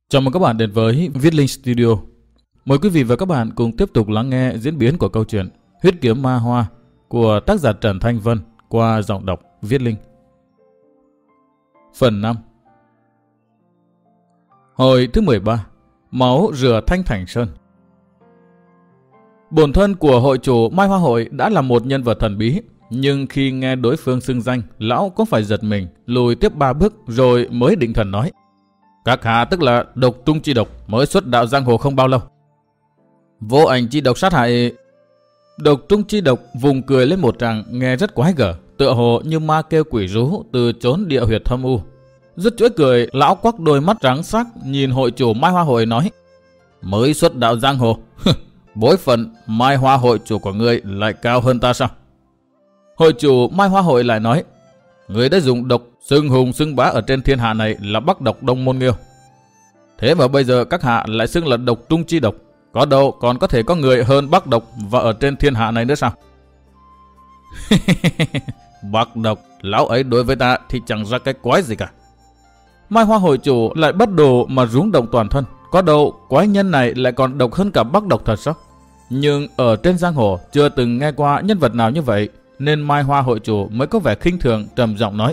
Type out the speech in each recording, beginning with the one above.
Chào mừng các bạn đến với Viết Linh Studio. Mời quý vị và các bạn cùng tiếp tục lắng nghe diễn biến của câu chuyện Huyết Kiếm Ma Hoa của tác giả Trần Thanh Vân qua giọng đọc Viết Linh. Phần 5. Hồi thứ 13. Máu rửa Thanh Thành Sơn. Bổn thân của hội chủ Mai Hoa Hội đã là một nhân vật thần bí, nhưng khi nghe đối phương xưng danh, lão cũng phải giật mình, lùi tiếp 3 bước rồi mới định thần nói: Các hạ tức là Độc Trung Chi Độc, mới xuất đạo giang hồ không bao lâu. Vô Ảnh Chi Độc sát hại. Độc Trung Chi Độc vùng cười lên một tràng nghe rất quái gở, tựa hồ như ma kêu quỷ rú từ chốn địa huyệt thâm u. Dứt chuỗi cười, lão quắc đôi mắt trắng sắc nhìn hội chủ Mai Hoa Hội nói: Mới xuất đạo giang hồ, bối phận Mai Hoa Hội chủ của ngươi lại cao hơn ta sao? Hội chủ Mai Hoa Hội lại nói: Ngươi đã dùng độc xưng hùng xưng bá ở trên thiên hạ này là Bắc Độc Đông Môn Nghiêu. Thế mà bây giờ các hạ lại xưng là Độc Trung Chi Độc, có đâu còn có thể có người hơn Bắc Độc và ở trên thiên hạ này nữa sao? Bắc Độc, lão ấy đối với ta thì chẳng ra cái quái gì cả. Mai Hoa Hội chủ lại bất đồ mà rúng động toàn thân, có đâu quái nhân này lại còn độc hơn cả Bắc Độc thật sao? Nhưng ở trên giang hồ chưa từng nghe qua nhân vật nào như vậy, nên Mai Hoa Hội chủ mới có vẻ khinh thường trầm giọng nói: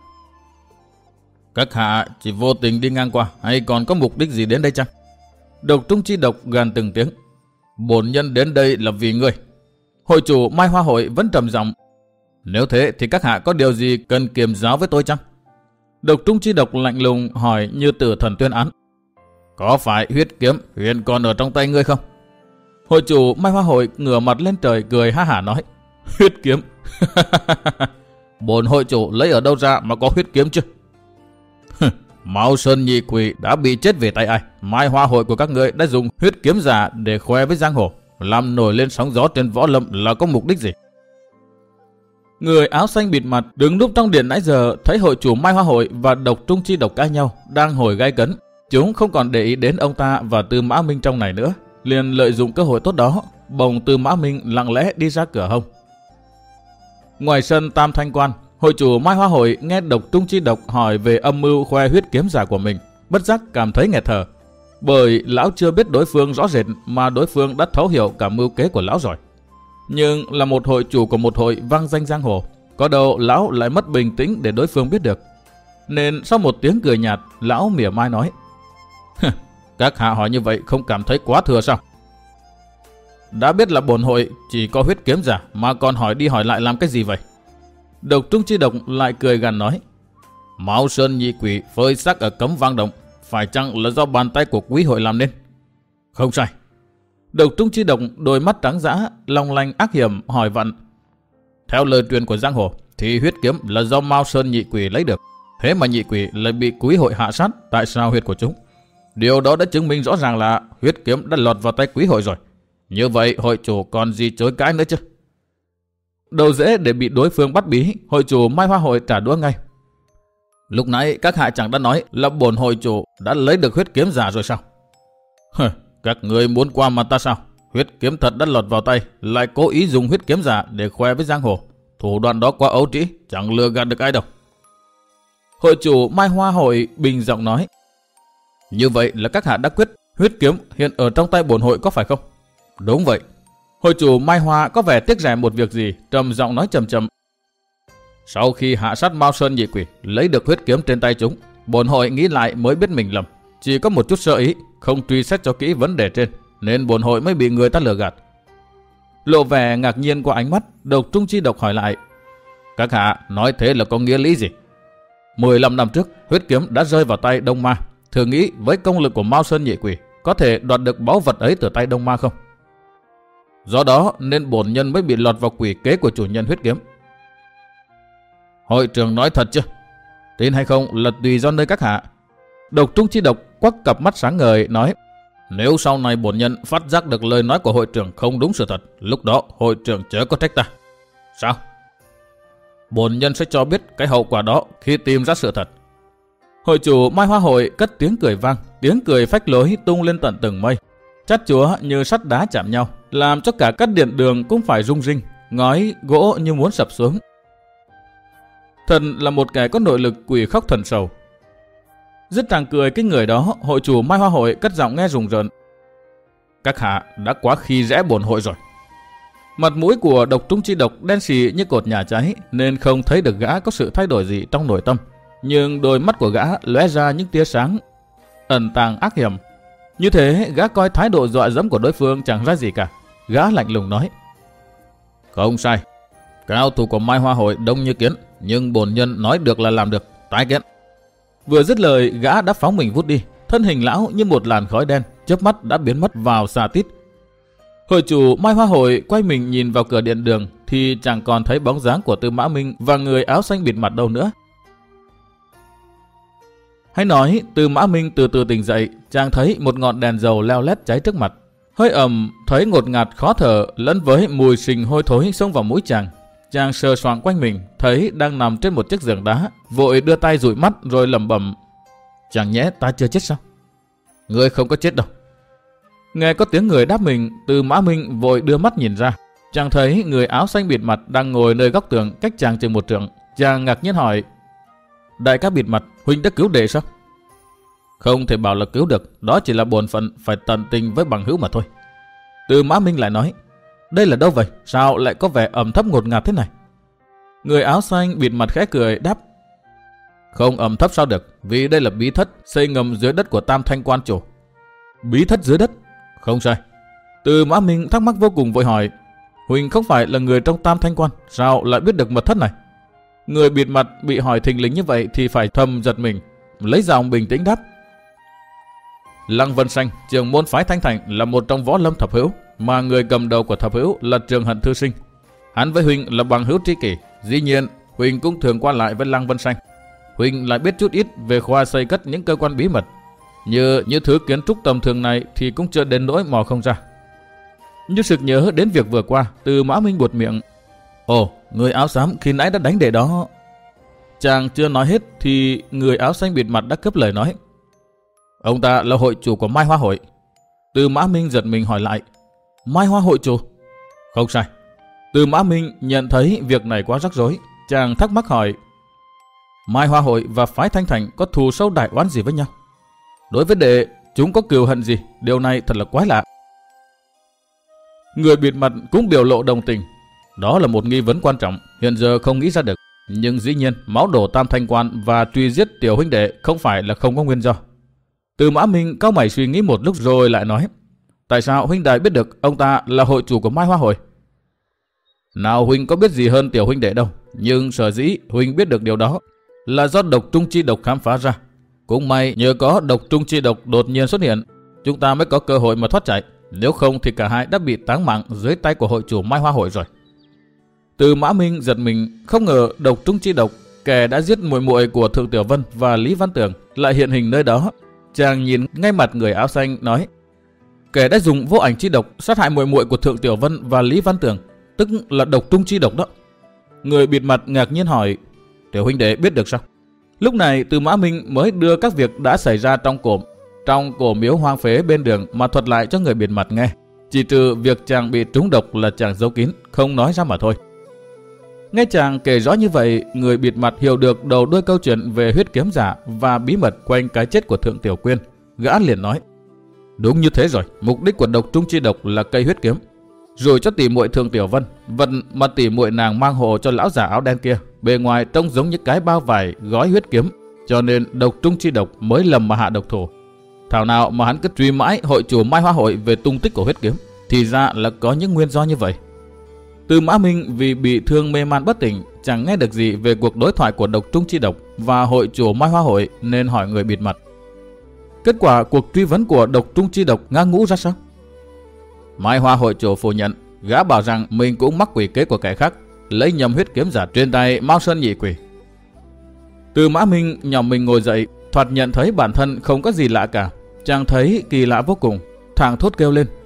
Các hạ chỉ vô tình đi ngang qua hay còn có mục đích gì đến đây chăng? Độc Trung Chi Độc gàn từng tiếng: Bổn nhân đến đây là vì ngươi. Hội chủ Mai Hoa Hội vẫn trầm giọng: Nếu thế thì các hạ có điều gì cần kiềm giáo với tôi chăng? Độc Trung Chi Độc lạnh lùng hỏi như tử thần tuyên án: Có phải huyết kiếm hiện còn ở trong tay ngươi không? Hội chủ Mai Hoa Hội ngửa mặt lên trời cười ha hả nói: Huyết kiếm? Bổn hội chủ lấy ở đâu ra mà có huyết kiếm chứ? Mao Sơn Nhị Quỷ đã bị chết về tay ai? Mai Hoa Hội của các ngươi đã dùng huyết kiếm giả để khoe với giang hồ, làm nổi lên sóng gió trên võ lâm là có mục đích gì? Người áo xanh bịt mặt đứng núp trong điện nãy giờ thấy hội chủ Mai Hoa Hội và Độc Trung Chi Độc cãi nhau đang hồi gay cấn, chúng không còn để ý đến ông ta và Tư Mã Minh trong này nữa, liền lợi dụng cơ hội tốt đó, bồng Tư Mã Minh lặng lẽ đi ra cửa hông. Ngoài sân Tam Thanh Quan, hội chủ Mai Hoa Hội nghe Độc Trung Chi Độc hỏi về âm mưu khoe huyết kiếm giả của mình, bất giác cảm thấy nghẹt thở, bởi lão chưa biết đối phương rõ rệt mà đối phương đã thấu hiểu cả mưu kế của lão rồi. Nhưng là một hội chủ của một hội vang danh giang hồ, có đâu lão lại mất bình tĩnh để đối phương biết được. Nên sau một tiếng cười nhạt, lão mỉa mai nói: Các hạ hỏi như vậy không cảm thấy quá thừa sao? Đã biết là bổn hội chỉ có huyết kiếm giả mà còn hỏi đi hỏi lại làm cái gì vậy? Độc Trung Chi Độc lại cười gằn nói: Mao Sơn Nhị Quỷ phơi xác ở Cấm Vang Động, phải chăng là do bàn tay của quý hội làm nên? Không sai. Độc Trung Chi Độc đôi mắt trắng dã, long lanh ác hiểm hỏi vặn: Theo lời truyền của giang hồ thì huyết kiếm là do Mao Sơn Nhị Quỷ lấy được, thế mà Nhị Quỷ lại bị quý hội hạ sát tại sao huyệt của chúng. Điều đó đã chứng minh rõ ràng là huyết kiếm đã lọt vào tay quý hội rồi. Như vậy hội chủ còn gì chối cãi nữa chứ? Đầu dễ để bị đối phương bắt bí, hội chủ Mai Hoa Hội trả đũa ngay: Lúc nãy các hạ chẳng đã nói là bổn hội chủ đã lấy được huyết kiếm giả rồi sao? Các người muốn qua mặt ta sao? Huyết kiếm thật đã lọt vào tay, lại cố ý dùng huyết kiếm giả để khoe với giang hồ. Thủ đoạn đó quá ấu trĩ, chẳng lừa gạt được ai đâu. Hội chủ Mai Hoa Hội bình giọng nói: Như vậy là các hạ đã quyết huyết kiếm hiện ở trong tay bổn hội có phải không? Đúng vậy. Hội chủ Mai Hoa có vẻ tiếc rẻ một việc gì, trầm giọng nói chậm chậm: Sau khi hạ sát Mao Sơn Nhị Quỷ, lấy được huyết kiếm trên tay chúng, bổn hội nghĩ lại mới biết mình lầm, chỉ có một chút sơ ý, không truy xét cho kỹ vấn đề trên, nên bổn hội mới bị người ta lừa gạt. Lộ vẻ ngạc nhiên qua ánh mắt, Độc Trung Chi Độc hỏi lại: Các hạ nói thế là có nghĩa lý gì? 15 năm trước, huyết kiếm đã rơi vào tay Đông Ma, thử nghĩ với công lực của Mao Sơn Nhị Quỷ có thể đoạt được báu vật ấy từ tay Đông Ma không? Do đó nên bổn nhân mới bị lọt vào quỷ kế của chủ nhân huyết kiếm. Hội trưởng nói thật chứ? Tin hay không là tùy do nơi các hạ. Độc Trung Chi Độc quắc cặp mắt sáng ngời nói: Nếu sau này bổn nhân phát giác được lời nói của hội trưởng không đúng sự thật, lúc đó hội trưởng chớ có trách ta. Sao? Bổn nhân sẽ cho biết cái hậu quả đó khi tìm ra sự thật. Hội chủ Mai Hoa Hội cất tiếng cười vang, tiếng cười phách lối tung lên tận tầng mây, chát chúa như sắt đá chạm nhau, làm cho cả các điện đường cũng phải rung rinh, ngói gỗ như muốn sập xuống. Thần là một kẻ có nội lực quỷ khóc thần sầu. Dứt tràng cười cái người đó, hội chủ Mai Hoa Hội cất giọng nghe rùng rợn. Các hạ đã quá khi dễ bổn hội rồi. Mặt mũi của Độc Trung Chi Độc đen xì như cột nhà cháy nên không thấy được gã có sự thay đổi gì trong nội tâm. Nhưng đôi mắt của gã lóe ra những tia sáng ẩn tàng ác hiểm. Như thế gã coi thái độ dọa dẫm của đối phương chẳng ra gì cả. Gã lạnh lùng nói. Không sai. Cao thủ của Mai Hoa Hội đông như kiến, nhưng bổn nhân nói được là làm được. Tái kiến. Vừa dứt lời gã đã phóng mình vút đi. Thân hình lão như một làn khói đen, chớp mắt đã biến mất vào xa tít. Hội chủ Mai Hoa Hội quay mình nhìn vào cửa điện đường thì chẳng còn thấy bóng dáng của Tư Mã Minh và người áo xanh bịt mặt đâu nữa. Hay nói Tư Mã Minh từ từ tỉnh dậy, chàng thấy một ngọn đèn dầu leo lét cháy trước mặt. Hơi ẩm thấy ngột ngạt khó thở lẫn với mùi sình hôi thối xông vào mũi chàng. Chàng sờ soạng quanh mình, thấy đang nằm trên một chiếc giường đá, vội đưa tay dụi mắt rồi lẩm bẩm. Chẳng nhẽ ta chưa chết sao? Ngươi không có chết đâu. Nghe có tiếng người đáp mình, Tư Mã Minh vội đưa mắt nhìn ra. Chàng thấy người áo xanh bịt mặt đang ngồi nơi góc tường cách chàng chừng một trượng. Chàng ngạc nhiên hỏi. Đại ca bịt mặt, huynh đã cứu đệ sao? Không thể bảo là cứu được, đó chỉ là bổn phận phải tận tình với bằng hữu mà thôi. Tư Mã Minh lại nói. Đây là đâu vậy? Sao lại có vẻ ẩm thấp ngột ngạt thế này? Người áo xanh bịt mặt khẽ cười đáp. Không ẩm thấp sao được, vì đây là bí thất xây ngầm dưới đất của Tam Thanh Quan chủ. Bí thất dưới đất? Không sai. Tư Mã Minh thắc mắc vô cùng vội hỏi. Huỳnh không phải là người trong Tam Thanh Quan, sao lại biết được mật thất này? Người bịt mặt bị hỏi thình lình như vậy thì phải thầm giật mình, lấy giọng bình tĩnh đáp. Lăng Vân Xanh, trưởng môn phái Thanh Thành là một trong võ lâm thập hữu, mà người cầm đầu của thập hữu là Trường Hận Thư Sinh. Hắn với Huỳnh là bằng hữu tri kỷ, dĩ nhiên Huỳnh cũng thường qua lại với Lăng Vân Xanh. Huỳnh lại biết chút ít về khoa xây cất những cơ quan bí mật. Như thứ kiến trúc tầm thường này thì cũng chưa đến nỗi mò không ra. Như sực nhớ đến việc vừa qua, Tư Mã Minh buột miệng. Ồ, người áo xám khi nãy đã đánh đệ đó. Chàng chưa nói hết thì người áo xanh bịt mặt đã cướp lời nói. Ông ta là hội chủ của Mai Hoa Hội. Tư Mã Minh giật mình hỏi lại. Mai Hoa Hội chủ? Không sai. Tư Mã Minh nhận thấy việc này quá rắc rối. Chàng thắc mắc hỏi. Mai Hoa Hội và phái Thanh Thành có thù sâu đại oán gì với nhau? Đối với đệ, chúng có cừu hận gì? Điều này thật là quái lạ. Người bịt mặt cũng biểu lộ đồng tình. Đó là một nghi vấn quan trọng, hiện giờ không nghĩ ra được. Nhưng dĩ nhiên, máu đổ Tam Thanh Quan và truy giết tiểu huynh đệ không phải là không có nguyên do. Tư Mã Minh cau mày suy nghĩ một lúc rồi lại nói. Tại sao huynh đài biết được ông ta là hội chủ của Mai Hoa Hội? Nào huynh có biết gì hơn tiểu huynh đệ đâu. Nhưng sở dĩ huynh biết được điều đó là do Độc Trung Chi Độc khám phá ra. Cũng may nhờ có Độc Trung Chi Độc đột nhiên xuất hiện, chúng ta mới có cơ hội mà thoát chạy. Nếu không thì cả hai đã bị táng mạng dưới tay của hội chủ Mai Hoa Hội rồi. Tư Mã Minh giật mình, không ngờ Độc Trung Chi Độc, kẻ đã giết muội muội của Thượng Tiểu Vân và Lý Văn Tường, lại hiện hình nơi đó. Chàng nhìn ngay mặt người áo xanh nói. Kẻ đã dùng vô ảnh chi độc sát hại muội muội của Thượng Tiểu Vân và Lý Văn Tường, tức là Độc Trung Chi Độc đó. Người bịt mặt ngạc nhiên hỏi. Tiểu huynh đệ biết được sao? Lúc này Tư Mã Minh mới đưa các việc đã xảy ra trong cổ miếu hoang phế bên đường mà thuật lại cho người bịt mặt nghe. Chỉ trừ việc chàng bị trúng độc là chàng giấu kín, không nói ra mà thôi. Nghe chàng kể rõ như vậy, người bịt mặt hiểu được đầu đuôi câu chuyện về huyết kiếm giả và bí mật quanh cái chết của Thượng Tiểu Quyên. Gã liền nói. Đúng như thế rồi, mục đích của Độc Trung Chi Độc là cây huyết kiếm. Rồi cho tỷ muội Thượng Tiểu Vân, vật mà tỷ muội nàng mang hộ cho lão giả áo đen kia, bề ngoài trông giống như cái bao vải gói huyết kiếm, cho nên Độc Trung Chi Độc mới lầm mà hạ độc thủ. Thảo nào mà hắn cứ truy mãi hội chủ Mai Hoa Hội về tung tích của huyết kiếm, thì ra là có những nguyên do như vậy. Tư Mã Minh vì bị thương mê man bất tỉnh, chẳng nghe được gì về cuộc đối thoại của Độc Trung Chi Độc và hội chủ Mai Hoa Hội nên hỏi người bịt mặt. Kết quả cuộc truy vấn của Độc Trung Chi Độc ngã ngũ ra sao? Mai Hoa Hội chủ phủ nhận, gã bảo rằng mình cũng mắc quỷ kế của kẻ khác, lấy nhầm huyết kiếm giả trên tay Mao Sơn Nhị Quỷ. Tư Mã Minh nhòm mình ngồi dậy, thoạt nhận thấy bản thân không có gì lạ cả. Chàng thấy kỳ lạ vô cùng, thảng thốt kêu lên.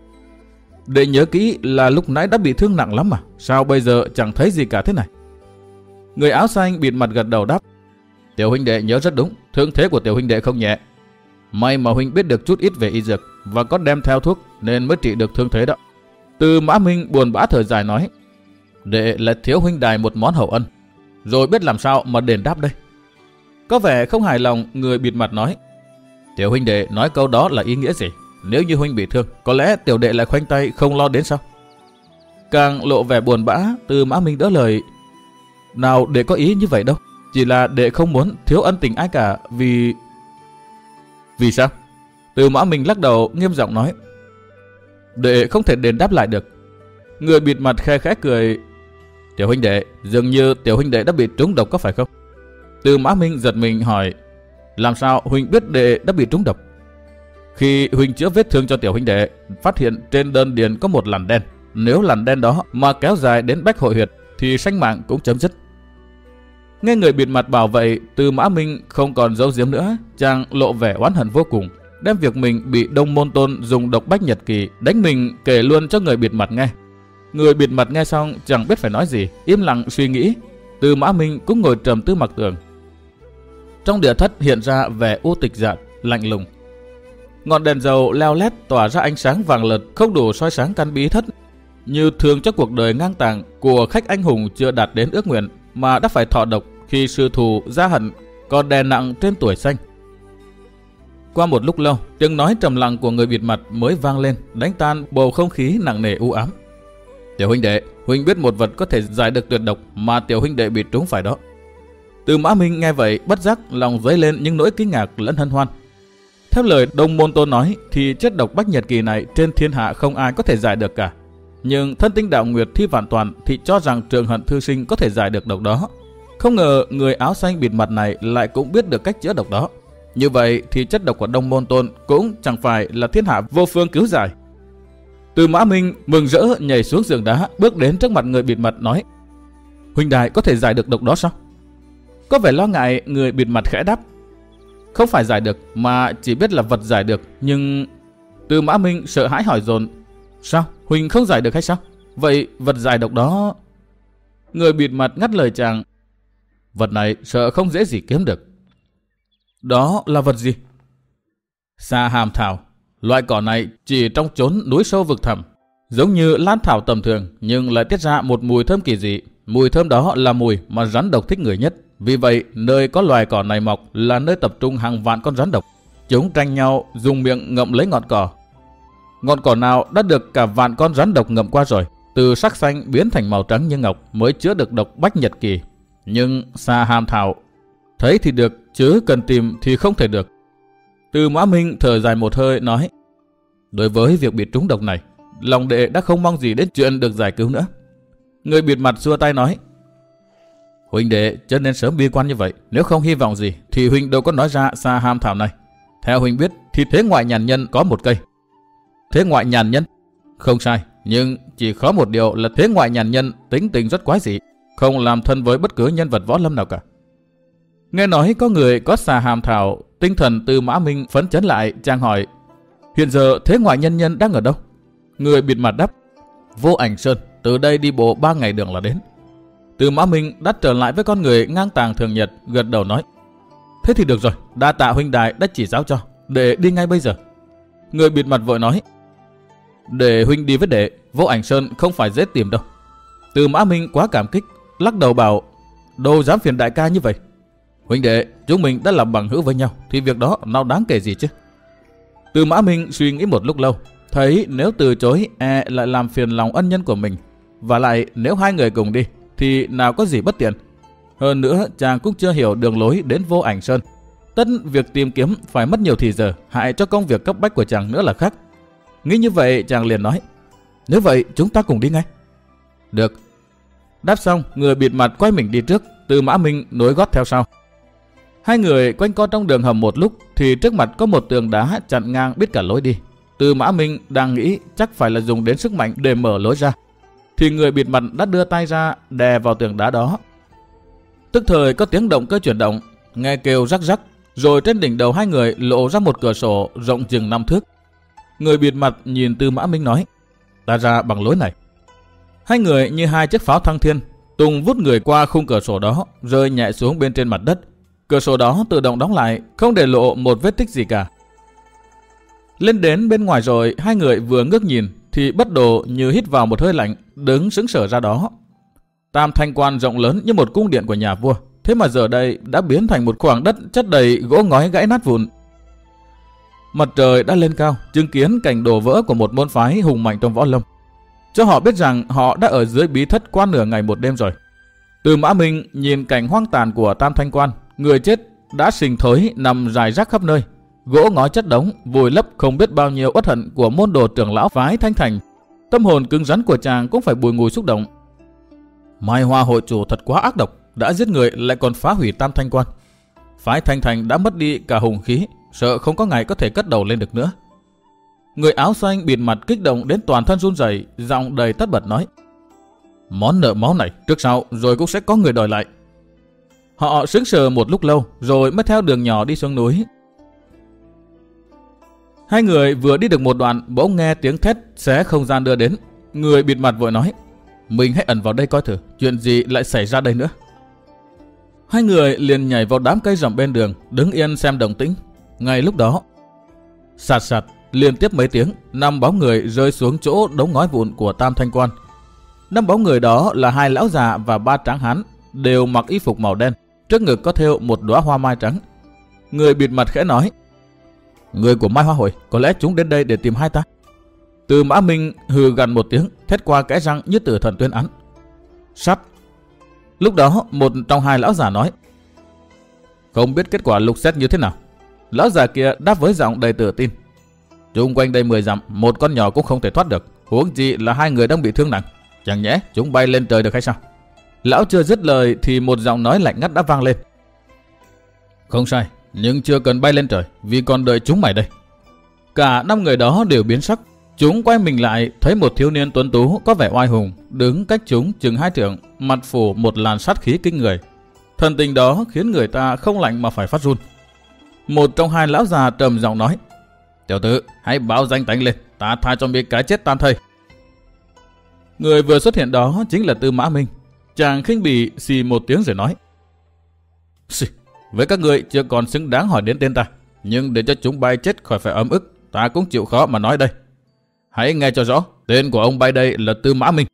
Đệ nhớ kỹ là lúc nãy đã bị thương nặng lắm mà, sao bây giờ chẳng thấy gì cả thế này? Người áo xanh bịt mặt gật đầu đáp. Tiểu huynh đệ nhớ rất đúng, thương thế của tiểu huynh đệ không nhẹ. May mà huynh biết được chút ít về y dược và có đem theo thuốc nên mới trị được thương thế đó. Tư Mã Minh buồn bã thở dài nói. Đệ là thiếu huynh đài một món hậu ân, rồi biết làm sao mà đền đáp đây. Có vẻ không hài lòng, người bịt mặt nói: Tiểu huynh đệ nói câu đó là ý nghĩa gì? Nếu như huynh bị thương, có lẽ tiểu đệ lại khoanh tay không lo đến sao? Càng lộ vẻ buồn bã, Tư Mã Minh đỡ lời: Nào đệ có ý như vậy đâu, chỉ là đệ không muốn thiếu ân tình ai cả vì... Vì sao? Tư Mã Minh lắc đầu nghiêm giọng nói: Đệ không thể đền đáp lại được. Người bịt mặt khe khẽ cười: Tiểu huynh đệ, dường như tiểu huynh đệ đã bị trúng độc có phải không? Tư Mã Minh giật mình hỏi: Làm sao huynh biết đệ đã bị trúng độc? Khi huynh chữa vết thương cho tiểu huynh đệ, phát hiện trên đơn điền có một lằn đen. Nếu lằn đen đó mà kéo dài đến bách hội huyệt thì sinh mạng cũng chấm dứt. Nghe người bịt mặt bảo vậy, Tư Mã Minh không còn giấu giếm nữa, chàng lộ vẻ oán hận vô cùng, đem việc mình bị Đông Môn Tôn dùng độc bách nhật kỳ đánh mình kể luôn cho người bịt mặt nghe. Người bịt mặt nghe xong chẳng biết phải nói gì, im lặng suy nghĩ. Tư Mã Minh cũng ngồi trầm tư mặc tường. Trong địa thất hiện ra vẻ u tịch dạt, lạnh lùng. Ngọn đèn dầu leo lét tỏa ra ánh sáng vàng lợt không đủ soi sáng căn bí thất, như thường cho cuộc đời ngang tàng của khách anh hùng chưa đạt đến ước nguyện mà đã phải thọ độc khi sư thù gia hận còn đè nặng trên tuổi xanh. Qua một lúc lâu, tiếng nói trầm lặng của người bịt mặt mới vang lên, đánh tan bầu không khí nặng nề u ám. Tiểu huynh đệ, huynh biết một vật có thể giải được tuyệt độc mà tiểu huynh đệ bị trúng phải đó. Tư Mã Minh nghe vậy bất giác lòng dấy lên những nỗi kinh ngạc lẫn hân hoan. Theo lời Đông Môn Tôn nói thì chất độc bách nhật kỳ này trên thiên hạ không ai có thể giải được cả. Nhưng thân tinh đạo nguyệt Thi Vạn Toàn thì cho rằng Trường Hận thư sinh có thể giải được độc đó. Không ngờ người áo xanh bịt mặt này lại cũng biết được cách chữa độc đó. Như vậy thì chất độc của Đông Môn Tôn cũng chẳng phải là thiên hạ vô phương cứu giải. Tư Mã Minh mừng rỡ nhảy xuống giường đá, bước đến trước mặt người bịt mặt nói: Huynh đài có thể giải được độc đó sao? Có vẻ lo ngại, người bịt mặt khẽ đáp: Không phải giải được, mà chỉ biết là vật giải được. Nhưng... Tư Mã Minh sợ hãi hỏi dồn: Sao? Huynh không giải được hay sao? Vậy vật giải độc đó... Người bịt mặt ngắt lời chàng: Vật này sợ không dễ gì kiếm được. Đó là vật gì? Sa hàm thảo. Loại cỏ này chỉ trong chốn núi sâu vực thẳm, giống như lan thảo tầm thường nhưng lại tiết ra một mùi thơm kỳ dị. Mùi thơm đó là mùi mà rắn độc thích người nhất. Vì vậy, nơi có loài cỏ này mọc là nơi tập trung hàng vạn con rắn độc. Chúng tranh nhau dùng miệng ngậm lấy ngọn cỏ. Ngọn cỏ nào đã được cả vạn con rắn độc ngậm qua rồi, từ sắc xanh biến thành màu trắng như ngọc mới chữa được độc bách nhật kỳ. Nhưng sa hàm thảo, thấy thì được chứ cần tìm thì không thể được. Tư Mã Minh thở dài một hơi nói: Đối với việc bị trúng độc này, lòng đệ đã không mong gì đến chuyện được giải cứu nữa. Người bịt mặt xua tay nói: Huynh đệ chớ nên sớm bi quan như vậy. Nếu không hy vọng gì thì huynh đâu có nói ra sa hàm thảo này. Theo huynh biết thì thế ngoại nhàn nhân có một cây. Thế ngoại nhàn nhân? Không sai, nhưng chỉ khó một điều là thế ngoại nhàn nhân tính tình rất quái dị, không làm thân với bất cứ nhân vật võ lâm nào cả. Nghe nói có người có sa hàm thảo, tinh thần Tư Mã Minh phấn chấn lại, chàng hỏi: Hiện giờ thế ngoại nhân nhân đang ở đâu? Người bịt mặt đáp: Vô Ảnh Sơn, từ đây đi bộ 3 ngày đường là đến. Tư Mã Minh đắt trở lại với con người ngang tàng thường nhật, gật đầu nói: Thế thì được rồi, đa tạ huynh đài đã chỉ giáo cho, để đi ngay bây giờ. Người bịt mặt vội nói: Để huynh đi với đệ, Vô Ảnh Sơn không phải dễ tìm đâu. Tư Mã Minh quá cảm kích, lắc đầu bảo: Đâu dám phiền đại ca như vậy. Huynh đệ, chúng mình đã làm bằng hữu với nhau thì việc đó nào đáng kể gì chứ. Tư Mã Minh suy nghĩ một lúc lâu, thấy nếu từ chối lại làm phiền lòng ân nhân của mình, và lại nếu hai người cùng đi thì nào có gì bất tiện. Hơn nữa chàng cũng chưa hiểu đường lối đến Vô Ảnh Sơn, tất việc tìm kiếm phải mất nhiều thì giờ, hại cho công việc cấp bách của chàng nữa là khác. Nghĩ như vậy chàng liền nói: Nếu vậy chúng ta cùng đi ngay. Được. Đáp xong, người bịt mặt quay mình đi trước, Tư Mã Minh nối gót theo sau. Hai người quanh co trong đường hầm một lúc thì trước mặt có một tường đá chặn ngang biết cả lối đi. Tư Mã Minh đang nghĩ chắc phải là dùng đến sức mạnh để mở lối ra, thì người bịt mặt đã đưa tay ra đè vào tường đá đó. Tức thời có tiếng động cơ chuyển động, nghe kêu rắc rắc, rồi trên đỉnh đầu hai người lộ ra một cửa sổ rộng chừng 5 thước. Người bịt mặt nhìn Tư Mã Minh nói: Ta ra bằng lối này. Hai người như hai chiếc pháo thăng thiên, tung vút người qua khung cửa sổ đó, rơi nhẹ xuống bên trên mặt đất. Cửa sổ đó tự động đóng lại, không để lộ một vết tích gì cả. Lên đến bên ngoài rồi, hai người vừa ngước nhìn thì bất đồ như hít vào một hơi lạnh, đứng sững sờ ra đó. Tam thanh quan rộng lớn như một cung điện của nhà vua, thế mà giờ đây đã biến thành một khoảng đất chất đầy gỗ ngói gãy nát vụn. Mặt trời đã lên cao, chứng kiến cảnh đổ vỡ của một môn phái hùng mạnh trong võ lâm, cho họ biết rằng họ đã ở dưới bí thất qua nửa ngày một đêm rồi. Từ Mã Minh nhìn cảnh hoang tàn của Tam Thanh Quan, người chết đã sình thối nằm rải rác khắp nơi, gỗ ngói chất đống vùi lấp không biết bao nhiêu uất hận của môn đồ trưởng lão phái Thanh Thành. Tâm hồn cứng rắn của chàng cũng phải bùi ngùi xúc động. Mai Hoa hội chủ thật quá ác độc, đã giết người lại còn phá hủy Tam Thanh Quan. Phái Thanh Thành đã mất đi cả hùng khí, sợ không có ngày có thể cất đầu lên được nữa. Người áo xanh bịt mặt kích động đến toàn thân run rẩy, giọng đầy tất bật nói: món nợ máu này trước sau rồi cũng sẽ có người đòi lại. Họ sững sờ một lúc lâu rồi mới theo đường nhỏ đi xuống núi. Hai người vừa đi được một đoạn bỗng nghe tiếng thét xé không gian đưa đến. Người bịt mặt vội nói: mình hãy ẩn vào đây coi thử, chuyện gì lại xảy ra đây nữa. Hai người liền nhảy vào đám cây rậm bên đường, đứng yên xem động tĩnh. Ngay lúc đó, sạt sạt liên tiếp mấy tiếng, 5 bóng người rơi xuống chỗ đống ngói vụn của Tam Thanh Quan. 5 bóng người đó là 2 lão già và 3 tráng hán, đều mặc y phục màu đen, trước ngực có thêu một đóa hoa mai trắng. Người bịt mặt khẽ nói: người của Mai Hoa hội, có lẽ chúng đến đây để tìm hai ta. Từ Mã Minh hừ gằn một tiếng, thét qua kẽ răng như tử thần tuyên án: sát. Lúc đó một trong 2 lão già nói: không biết kết quả lục xét như thế nào. Lão già kia đáp với giọng đầy tự tin: chung quanh đây 10 dặm, một con nhỏ cũng không thể thoát được, huống gì là 2 người đang bị thương nặng. Chẳng nhẽ chúng bay lên trời được hay sao? Lão chưa dứt lời thì một giọng nói lạnh ngắt đã vang lên: không sai, nhưng chưa cần bay lên trời, vì còn đợi chúng mày đây. Cả 5 người đó đều biến sắc. Chúng quay mình lại thấy một thiếu niên tuấn tú có vẻ oai hùng đứng cách chúng chừng 2 trượng, mặt phủ một làn sát khí kinh người. Thần tình đó khiến người ta không lạnh mà phải phát run. Một trong 2 lão già trầm giọng nói: tiểu tử, hãy báo danh tánh lên, ta tha cho biết cái chết tan thây. Người vừa xuất hiện đó chính là Tư Mã Minh. Chàng khinh bỉ xì một tiếng rồi nói: với các ngươi chưa còn xứng đáng hỏi đến tên ta, nhưng để cho chúng bay chết khỏi phải ấm ức, ta cũng chịu khó mà nói đây. Hãy nghe cho rõ, tên của ông bay đây là Tư Mã Minh.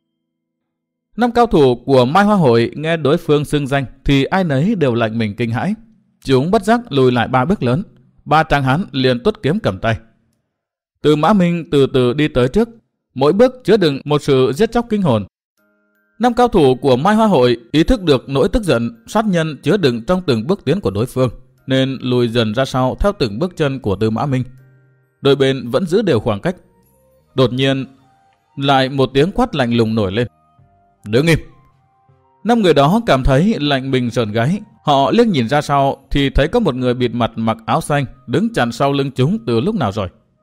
5 cao thủ của Mai Hoa hội nghe đối phương xưng danh thì ai nấy đều lạnh mình kinh hãi. Chúng bất giác lùi lại 3 bước lớn. 3 tráng hán liền tuốt kiếm cầm tay. Tư Mã Minh từ từ đi tới trước, mỗi bước chứa đựng một sự giết chóc kinh hồn. 5 cao thủ của Mai Hoa hội ý thức được nỗi tức giận sát nhân chứa đựng trong từng bước tiến của đối phương, nên lùi dần ra sau theo từng bước chân của Tư Mã Minh. Đôi bên vẫn giữ đều khoảng cách. Đột nhiên lại một tiếng quát lạnh lùng nổi lên: đứng im! 5 người đó cảm thấy lạnh mình sờn gáy. Họ liếc nhìn ra sau thì thấy có một người bịt mặt mặc áo xanh đứng chặn sau lưng chúng từ lúc nào rồi.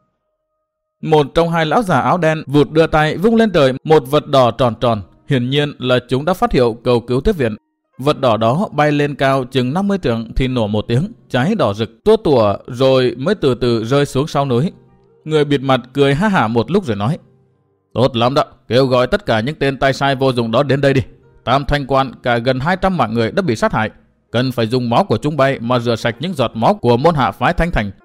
Một trong 2 lão già áo đen vụt đưa tay vung lên trời một vật đỏ tròn tròn, hiển nhiên là chúng đã phát hiệu cầu cứu tiếp viện. Vật đỏ đó bay lên cao chừng 50 trượng thì nổ một tiếng, cháy đỏ rực tua tủa rồi mới từ từ rơi xuống sau núi. Người bịt mặt cười ha hả một lúc rồi nói: tốt lắm đó, kêu gọi tất cả những tên tay sai vô dụng đó đến đây đi. Tam Thanh Quan cả gần 200 mạng người đã bị sát hại, cần phải dùng máu của chúng bay mà rửa sạch những giọt máu của môn hạ phái Thanh Thành.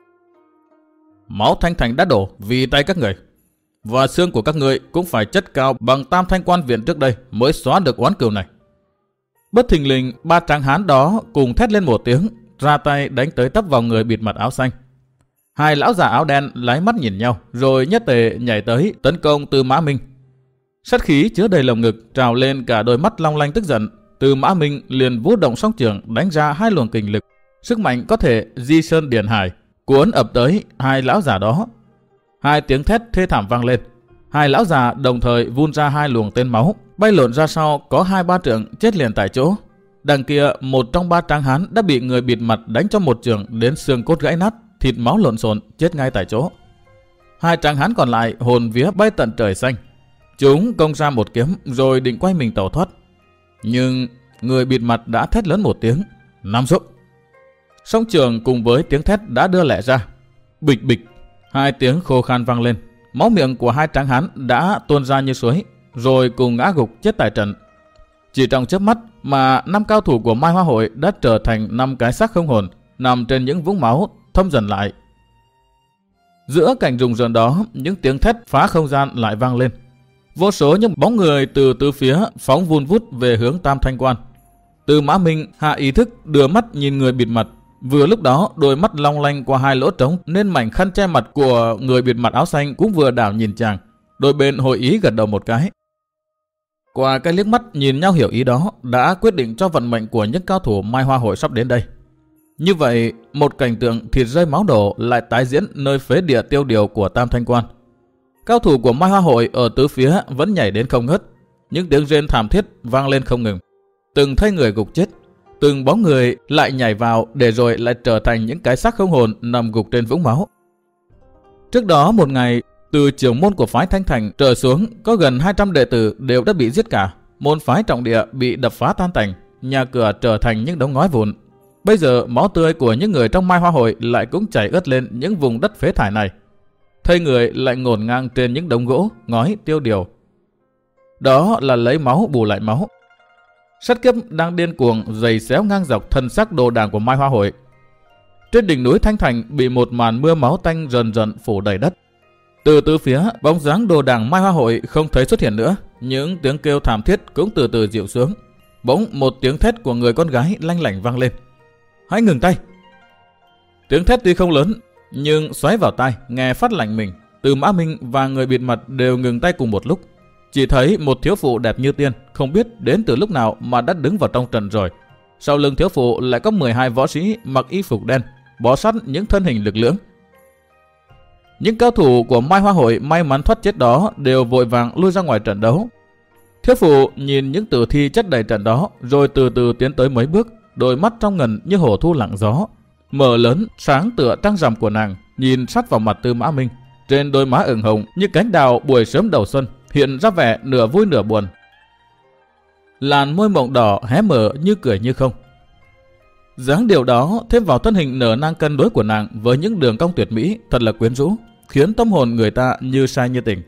Máu Thanh Thành đã đổ vì tay các người, và xương của các người cũng phải chất cao bằng Tam Thanh Quan viện trước đây mới xóa được oán cừu này. Bất thình lình 3 tráng hán đó cùng thét lên một tiếng, ra tay đánh tới tấp vào người bịt mặt áo xanh. 2 lão già áo đen lái mắt nhìn nhau rồi nhất tề nhảy tới tấn công Tư Mã Minh. Sát khí chứa đầy lồng ngực trào lên cả đôi mắt long lanh tức giận. Tư Mã Minh liền vũ động song trường đánh ra 2 luồng kình lực, sức mạnh có thể di sơn điền hải, cuốn ập tới 2 lão già đó. 2 tiếng thét thê thảm vang lên. 2 lão già đồng thời vun ra 2 luồng tên máu, bay lộn ra sau có 2-3 trượng chết liền tại chỗ. Đằng kia một trong 3 tráng hán đã bị người bịt mặt đánh cho một trường đến xương cốt gãy nát, thịt máu lộn xộn chết ngay tại chỗ. 2 tráng hán còn lại hồn vía bay tận trời xanh. Chúng công ra một kiếm rồi định quay mình tẩu thoát, nhưng người bịt mặt đã thét lớn một tiếng: nằm xuống! Song trường cùng với tiếng thét đã đưa lẹ ra. Bịch bịch, 2 tiếng khô khan vang lên. Máu miệng của 2 tráng hán đã tuôn ra như suối, rồi cùng ngã gục chết tại trận. Chỉ trong chớp mắt mà 5 cao thủ của Mai Hoa hội đã trở thành 5 cái xác không hồn nằm trên những vũng máu thâm dần lại. Giữa cảnh rùng rợn đó, những tiếng thét phá không gian lại vang lên. Vô số những bóng người từ phía phóng vun vút về hướng Tam Thanh Quan. Tư Mã Minh hạ ý thức đưa mắt nhìn người bịt mặt. Vừa lúc đó đôi mắt long lanh qua hai lỗ trống nên mảnh khăn che mặt của người bịt mặt áo xanh cũng vừa đảo nhìn chàng. Đôi bên hội ý gật đầu một cái. Qua cái liếc mắt nhìn nhau hiểu ý đó đã quyết định cho vận mệnh của những cao thủ Mai Hoa Hội sắp đến đây. Như vậy, một cảnh tượng thịt rơi máu đổ lại tái diễn nơi phế địa tiêu điều của Tam Thanh Quan. Cao thủ của Mai Hoa Hội ở tứ phía vẫn nhảy đến không ngớt, những tiếng rên thảm thiết vang lên không ngừng. Từng thấy người gục chết, từng bóng người lại nhảy vào để rồi lại trở thành những cái xác không hồn nằm gục trên vũng máu. Trước đó một ngày, từ trưởng môn của phái Thanh Thành trở xuống có gần 200 đệ tử đều đã bị giết cả. Môn phái trọng địa bị đập phá tan tành, nhà cửa trở thành những đống ngói vụn. Bây giờ máu tươi của những người trong Mai Hoa Hội lại cũng chảy ướt lên những vùng đất phế thải này. Thây người lại ngổn ngang trên những đống gỗ, ngói tiêu điều. Đó là lấy máu bù lại máu. Sát kiếp đang điên cuồng giày xéo ngang dọc thân xác đồ đàng của Mai Hoa Hội. Trên đỉnh núi Thanh Thành bị một màn mưa máu tanh rần rần phủ đầy đất. Từ tứ phía, bóng dáng đồ đàng Mai Hoa Hội không thấy xuất hiện nữa. Những tiếng kêu thảm thiết cũng từ từ dịu xuống. Bỗng một tiếng thét của người con gái lanh lảnh vang lên. Hãy ngừng tay! Tiếng thét tuy không lớn, nhưng xoáy vào tai, nghe phát lạnh mình. Tư Mã Minh và người bịt mặt đều ngừng tay cùng một lúc. Chỉ thấy một thiếu phụ đẹp như tiên, không biết đến từ lúc nào mà đã đứng vào trong trận rồi. Sau lưng thiếu phụ lại có 12 võ sĩ mặc y phục đen, bó sát những thân hình lực lưỡng. Những cao thủ của Mai Hoa Hội may mắn thoát chết đó đều vội vàng lui ra ngoài trận đấu. Thiếu phụ nhìn những tử thi chất đầy trận đó, rồi từ từ tiến tới mấy bước, đôi mắt trong ngần như hổ thu lặng gió, mở lớn sáng tựa trăng rằm của nàng, nhìn sát vào mặt Tư Mã Minh. Trên đôi má ửng hồng như cánh đào buổi sớm đầu xuân, hiện ra vẻ nửa vui nửa buồn. Làn môi mộng đỏ hé mở như cười như không. Dáng điều đó thêm vào thân hình nở nang cân đối của nàng với những đường cong tuyệt mỹ thật là quyến rũ, khiến tâm hồn người ta như say như tỉnh.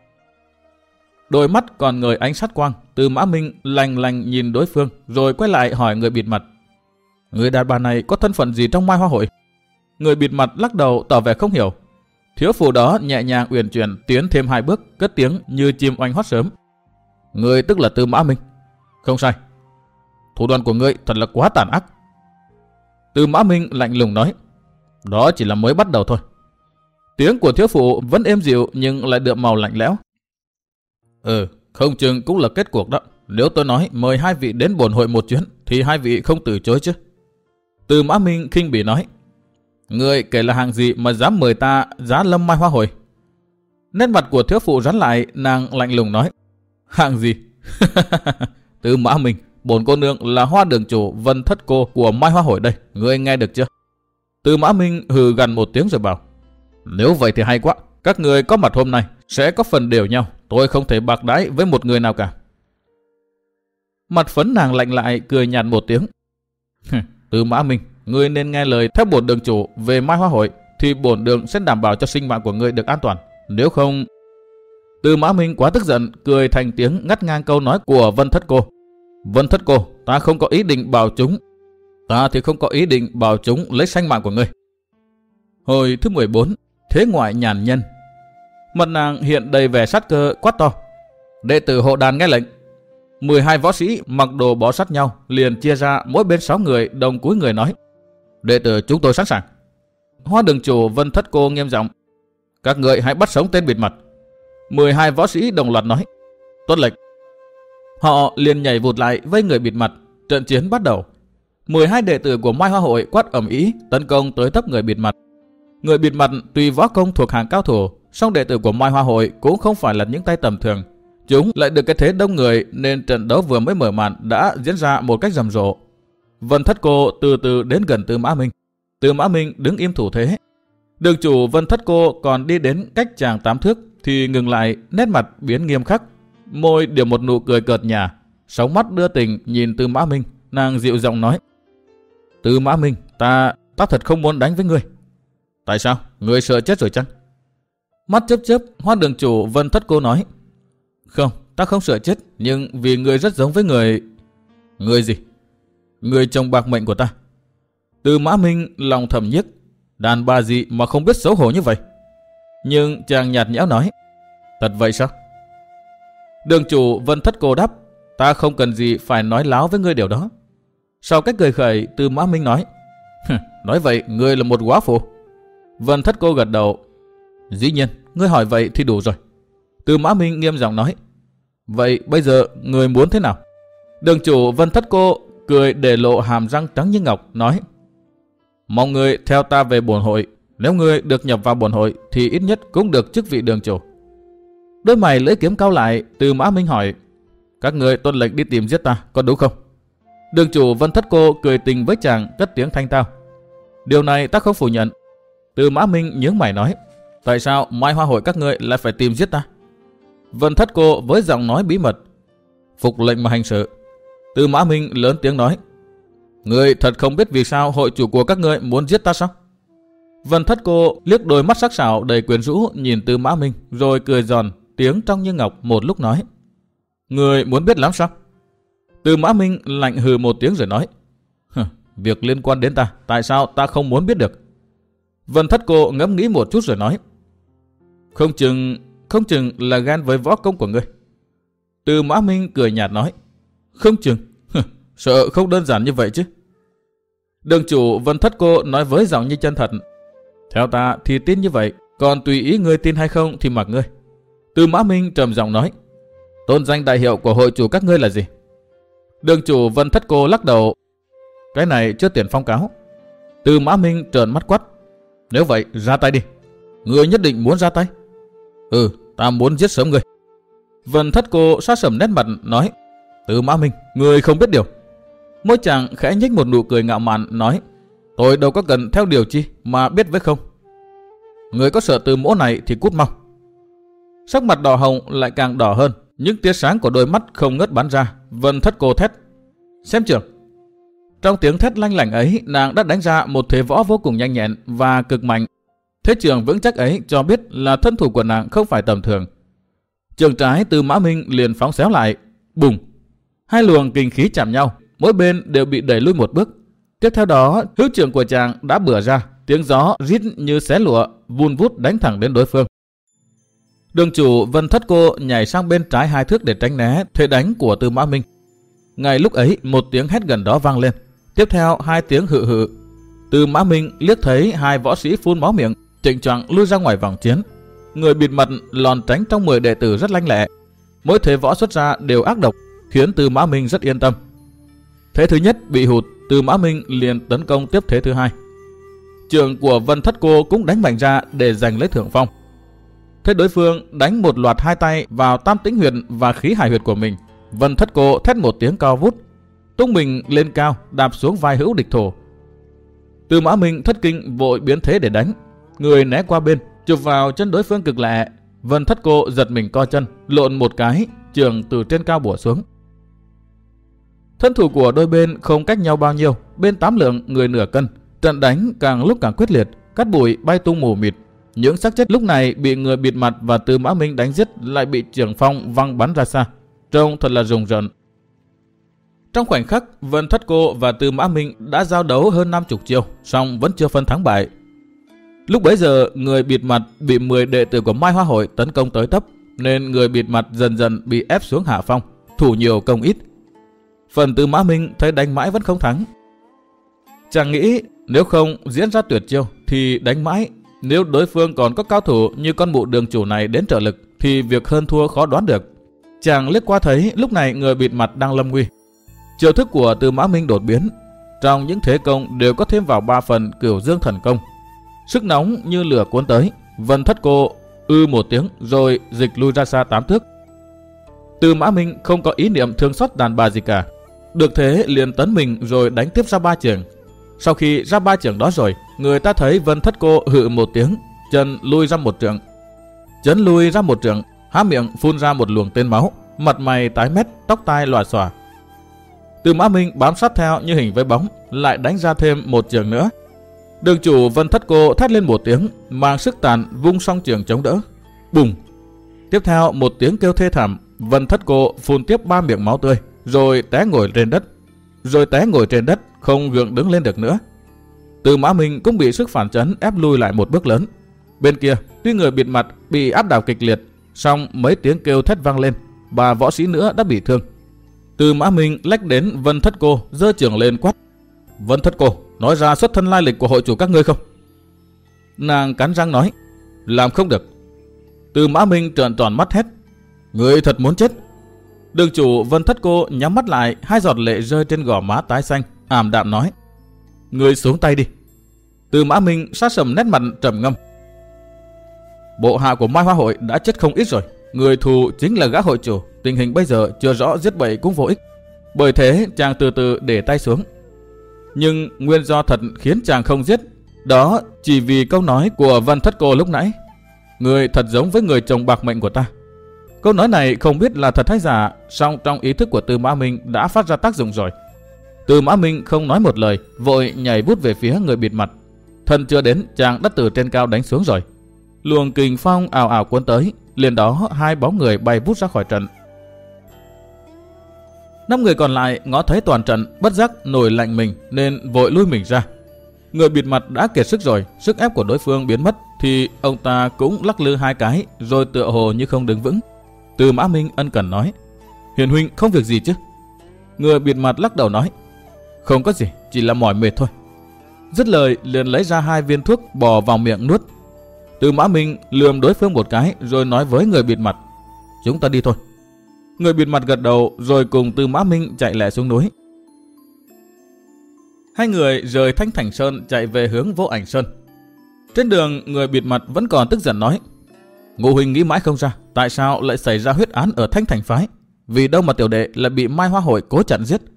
Đôi mắt còn ngời ánh sát quang, Tư Mã Minh lành lành nhìn đối phương rồi quay lại hỏi người bịt mặt. Người đàn bà này có thân phận gì trong Mai Hoa Hội? Người bịt mặt lắc đầu tỏ vẻ không hiểu. Thiếu phụ đó nhẹ nhàng uyển chuyển tiến thêm 2 bước, cất tiếng như chim oanh hót sớm. Người tức là Tư Mã Minh. Không sai. Thủ đoạn của ngươi thật là quá tàn ác. Tư Mã Minh lạnh lùng nói. Đó chỉ là mới bắt đầu thôi. Tiếng của thiếu phụ vẫn êm dịu nhưng lại đượm màu lạnh lẽo. Không chừng cũng là kết cuộc đó. Nếu tôi nói mời hai vị đến bổn hội một chuyến thì hai vị không từ chối chứ? Tư Mã Minh khinh bỉ nói. Ngươi kể là hàng gì mà dám mời ta giá lâm Mai Hoa Hội? Nét mặt của thiếu phụ rắn lại, nàng lạnh lùng nói. Hàng gì? Tư Mã Minh, bổn cô nương là Hoa đường chủ Vân Thất Cô của Mai Hoa Hội đây, ngươi nghe được chưa? Tư Mã Minh hừ gằn một tiếng rồi bảo. Nếu vậy thì hay quá, các người có mặt hôm nay sẽ có phần đều nhau, tôi không thể bạc đãi với một người nào cả. Mặt phấn nàng lạnh lại, cười nhạt một tiếng. Tư Mã Minh, ngươi nên nghe lời theo bổn đường chủ về Mai Hoa Hội, thì bổn đường sẽ đảm bảo cho sinh mạng của ngươi được an toàn. Nếu không... Tư Mã Minh quá tức giận, cười thành tiếng ngắt ngang câu nói của Vân Thất Cô. Vân Thất Cô, ta không có ý định bảo chúng. Ta thì không có ý định bảo chúng lấy sinh mạng của ngươi. Hồi thứ 14, thế ngoại nhàn nhân. Mặt nàng hiện đầy vẻ sát cơ, quát to. Đệ tử hộ đàn nghe lệnh. 12 võ sĩ mặc đồ bó sát nhau liền chia ra mỗi bên 6 người, đồng cúi người nói. Đệ tử chúng tôi sẵn sàng. Hoa đường chủ Vân Thất Cô nghiêm giọng. Các người hãy bắt sống tên bịt mặt. 12 võ sĩ đồng loạt nói. Tuân lệnh. Họ liền nhảy vụt lại với người bịt mặt. Trận chiến bắt đầu. 12 đệ tử của Mai Hoa Hội quát ầm ĩ tấn công tới tấp người bịt mặt. Người bịt mặt tuy võ công thuộc hàng cao thủ, song đệ tử của Mai Hoa Hội cũng không phải là những tay tầm thường. Chúng lại được cái thế đông người nên trận đấu vừa mới mở màn đã diễn ra một cách rầm rộ. Vân Thất Cô từ từ đến gần Tư Mã Minh. Tư Mã Minh đứng im thủ thế. Đường chủ Vân Thất Cô còn đi đến cách chàng 8 thước thì ngừng lại, nét mặt biến nghiêm khắc, môi điểm một nụ cười cợt nhả, sóng mắt đưa tình nhìn Tư Mã Minh, nàng dịu giọng nói: Tư Mã Minh, ta thật không muốn đánh với ngươi. Tại sao? Ngươi sợ chết rồi chăng? Mắt chớp chớp, Hoa đường chủ Vân Thất Cô nói: Không, ta không sợ chết, nhưng vì ngươi rất giống với người... Người gì? Người chồng bạc mệnh của ta. Tư Mã Minh lòng thầm nhiếc, đàn bà gì mà không biết xấu hổ như vậy. Nhưng chàng nhạt nhẽo nói: Thật vậy sao? Đường chủ Vân Thất Cô đáp: Ta không cần gì phải nói láo với ngươi điều đó. Sau cách cười khẩy, Tư Mã Minh nói: nói vậy ngươi là một góa phụ? Vân Thất Cô gật đầu: dĩ nhiên, ngươi hỏi vậy thì đủ rồi. Tư Mã Minh nghiêm giọng nói: vậy bây giờ ngươi muốn thế nào? Đường chủ Vân Thất Cô cười để lộ hàm răng trắng như ngọc, nói: mong ngươi theo ta về bổn hội. Nếu ngươi được nhập vào bổn hội thì ít nhất cũng được chức vị đường chủ. Đôi mày lưỡi kiếm cau lại, Tư Mã Minh hỏi: các ngươi tuân lệnh đi tìm giết ta, có đúng không? Đường chủ Vân Thất Cô cười tình với chàng, cất tiếng thanh tao: điều này ta không phủ nhận. Tư Mã Minh nhướng mày nói: tại sao Mai Hoa hội các ngươi lại phải tìm giết ta? Vân Thất Cô với giọng nói bí mật: phục lệnh mà hành sự. Tư Mã Minh lớn tiếng nói: ngươi thật không biết vì sao hội chủ của các ngươi muốn giết ta sao? Vân Thất Cô liếc đôi mắt sắc sảo đầy quyến rũ nhìn Tư Mã Minh, rồi cười giòn, tiếng trong như ngọc, một lúc nói: ngươi muốn biết lắm sao? Tư Mã Minh lạnh hừ một tiếng rồi nói: việc liên quan đến ta, tại sao ta không muốn biết được? Vân Thất Cô ngẫm nghĩ một chút rồi nói: không chừng là ghen với võ công của ngươi. Tư Mã Minh cười nhạt nói: không chừng? Sợ không đơn giản như vậy chứ. Đường chủ Vân Thất Cô nói với giọng như chân thật: theo ta thì tin như vậy, còn tùy ý ngươi tin hay không thì mặc ngươi. Tư Mã Minh trầm giọng nói: tôn danh đại hiệu của hội chủ các ngươi là gì? Đường chủ Vân Thất Cô lắc đầu: cái này chưa tiền phong cáo. Tư Mã Minh trợn mắt quát: nếu vậy ra tay đi. Ngươi nhất định muốn ra tay? Ta muốn giết sớm ngươi. Vân Thất Cô sát sầm nét mặt nói: Tư Mã Minh, ngươi không biết điều. Môi chàng khẽ nhếch một nụ cười ngạo mạn nói: tôi đâu có cần theo điều chi mà biết với không. Ngươi có sợ từ mỗ này thì cút mau. Sắc mặt đỏ hồng lại càng đỏ hơn, những tia sáng của đôi mắt không ngớt bắn ra. Vân Thất Cô thét: xem trưởng. Trong tiếng thét lanh lảnh ấy, nàng đã đánh ra một thế võ vô cùng nhanh nhẹn và cực mạnh. Thế trường vững chắc ấy cho biết là thân thủ của nàng không phải tầm thường. Trường trái Tư Mã Minh liền phóng xéo lại, bùng. Hai luồng kình khí chạm nhau, mỗi bên đều bị đẩy lui một bước. Tiếp theo đó, hữu trường của chàng đã bừa ra, tiếng gió rít như xé lụa, vun vút đánh thẳng đến đối phương. Đường chủ Vân Thất Cô nhảy sang bên trái 2 thước để tránh né thế đánh của Tư Mã Minh. Ngay lúc ấy, một tiếng hét gần đó vang lên, tiếp theo 2 tiếng hự hự. Tư Mã Minh liếc thấy 2 võ sĩ phun máu miệng, chỉnh choạng lui ra ngoài vòng chiến. Người bịt mặt lòn tránh trong 10 đệ tử rất lanh lẹ, mỗi thế võ xuất ra đều ác độc, khiến Tư Mã Minh rất yên tâm. Thế thứ nhất bị hụt, Tư Mã Minh liền tấn công tiếp thế thứ hai. Trường của Vân Thất Cô cũng đánh mạnh ra để giành lấy thượng phong. Thế đối phương đánh một loạt 2 tay vào tam tĩnh huyệt và khí hải huyệt của mình. Vân Thất Cô thét một tiếng cao vút, tung mình lên cao, đạp xuống vai hữu địch thủ. Tư Mã Minh thất kinh vội biến thế để đánh, người né qua bên, chụp vào chân đối phương cực lẹ. Vân Thất Cô giật mình co chân, lộn một cái, trường từ trên cao bổ xuống. Thân thủ của đôi bên không cách nhau bao nhiêu, bên 8 lượng người nửa cân. Trận đánh càng lúc càng quyết liệt, cát bụi bay tung mù mịt. Những xác chết lúc này bị người bịt mặt và Tư Mã Minh đánh giết lại bị Trường Phong văng bắn ra xa, trông thật là rùng rợn. Trong khoảnh khắc, Vân Thất Cô và Tư Mã Minh đã giao đấu hơn 50 chiêu, song vẫn chưa phân thắng bại. Lúc bấy giờ, người bịt mặt bị 10 đệ tử của Mai Hoa hội tấn công tới tấp, nên người bịt mặt dần dần bị ép xuống hạ phong, thủ nhiều công ít. Phần Tư Mã Minh thấy đánh mãi vẫn không thắng. Chàng nghĩ nếu không diễn ra tuyệt chiêu thì đánh mãi, nếu đối phương còn có cao thủ như con mụ đường chủ này đến trợ lực thì việc hơn thua khó đoán được. Chàng liếc qua thấy lúc này người bịt mặt đang lâm nguy. Chiêu thức của Tư Mã Minh đột biến, trong những thế công đều có thêm vào 3 phần Cửu Dương thần công. Sức nóng như lửa cuốn tới, Vân Thất Cô một tiếng rồi dịch lui ra xa 8 thước. Tư Mã Minh không có ý niệm thương xót đàn bà gì cả, được thế liền tấn mình rồi đánh tiếp ra 3 chưởng. Sau khi ra 3 chưởng đó rồi, người ta thấy Vân Thất Cô hự một tiếng, chân lui ra 1 trượng. Chấn lui ra 1 trượng, há miệng phun ra một luồng tên máu, mặt mày tái mét, tóc tai lòa xòa. Tư Mã Minh bám sát theo như hình với bóng, lại đánh ra thêm 1 chưởng nữa. Đường chủ Vân Thất Cô thét lên 1 tiếng, mang sức tàn vung song chưởng chống đỡ. Bùng! Tiếp theo một tiếng kêu thê thảm, Vân Thất Cô phun tiếp 3 miệng máu tươi, rồi té ngồi trên đất, không gượng đứng lên được nữa. Tư Mã Minh cũng bị sức phản chấn ép lui lại 1 bước lớn. Bên kia, tuy người bịt mặt bị áp đảo kịch liệt, song mấy tiếng kêu thét vang lên, 3 võ sĩ nữa đã bị thương. Tư Mã Minh lách đến Vân Thất Cô, giơ chưởng lên quát: Vân Thất Cô, nói ra xuất thân lai lịch của hội chủ các ngươi không? Nàng cắn răng nói: Làm không được. Tư Mã Minh trợn tròn mắt hét: Ngươi thật muốn chết? Đường chủ Vân Thất Cô nhắm mắt lại, hai giọt lệ rơi trên gò má tái xanh, ảm đạm nói: Ngươi xuống tay đi. Tư Mã Minh sát sầm nét mặt trầm ngâm: Bộ hạ của Mai Hoa hội đã chết không ít rồi, người thù chính là gã hội chủ, tình hình bây giờ chưa rõ, giết bậy cũng vô ích. Bởi thế chàng từ từ để tay xuống. Nhưng nguyên do thật khiến chàng không giết, đó chỉ vì câu nói của Vân Thất Cô lúc nãy: Người thật giống với người chồng bạc mệnh của ta. Câu nói này không biết là thật hay giả, song trong ý thức của Tư Mã Minh đã phát ra tác dụng rồi. Tư Mã Minh không nói một lời, vội nhảy vút về phía người bịt mặt. Thân chưa đến, chàng đã từ trên cao đánh xuống rồi. Luồng kình phong ào ào cuốn tới, liền đó hai bóng người bay vút ra khỏi trận. 5 người còn lại ngó thấy toàn trận, bất giác nổi lạnh mình nên vội lui mình ra. Người bịt mặt đã kiệt sức rồi, sức ép của đối phương biến mất thì ông ta cũng lắc lư 2 cái rồi tựa hồ như không đứng vững. Tư Mã Minh ân cần nói: Hiền huynh không việc gì chứ? Người bịt mặt lắc đầu nói: Không có gì, chỉ là mỏi mệt thôi. Dứt lời liền lấy ra 2 viên thuốc bò vào miệng nuốt. Tư Mã Minh lườm đối phương một cái rồi nói với người bịt mặt: Chúng ta đi thôi. Người bịt mặt gật đầu rồi cùng Tư Mã Minh chạy lẹ xuống núi. Hai người rời Thanh Thành Sơn chạy về hướng Vô Ảnh Sơn. Trên đường, người bịt mặt vẫn còn tức giận nói: Ngô huynh nghĩ mãi không ra, tại sao lại xảy ra huyết án ở Thanh Thành phái? Vì đâu mà tiểu đệ lại bị Mai Hoa hội cố chặn giết?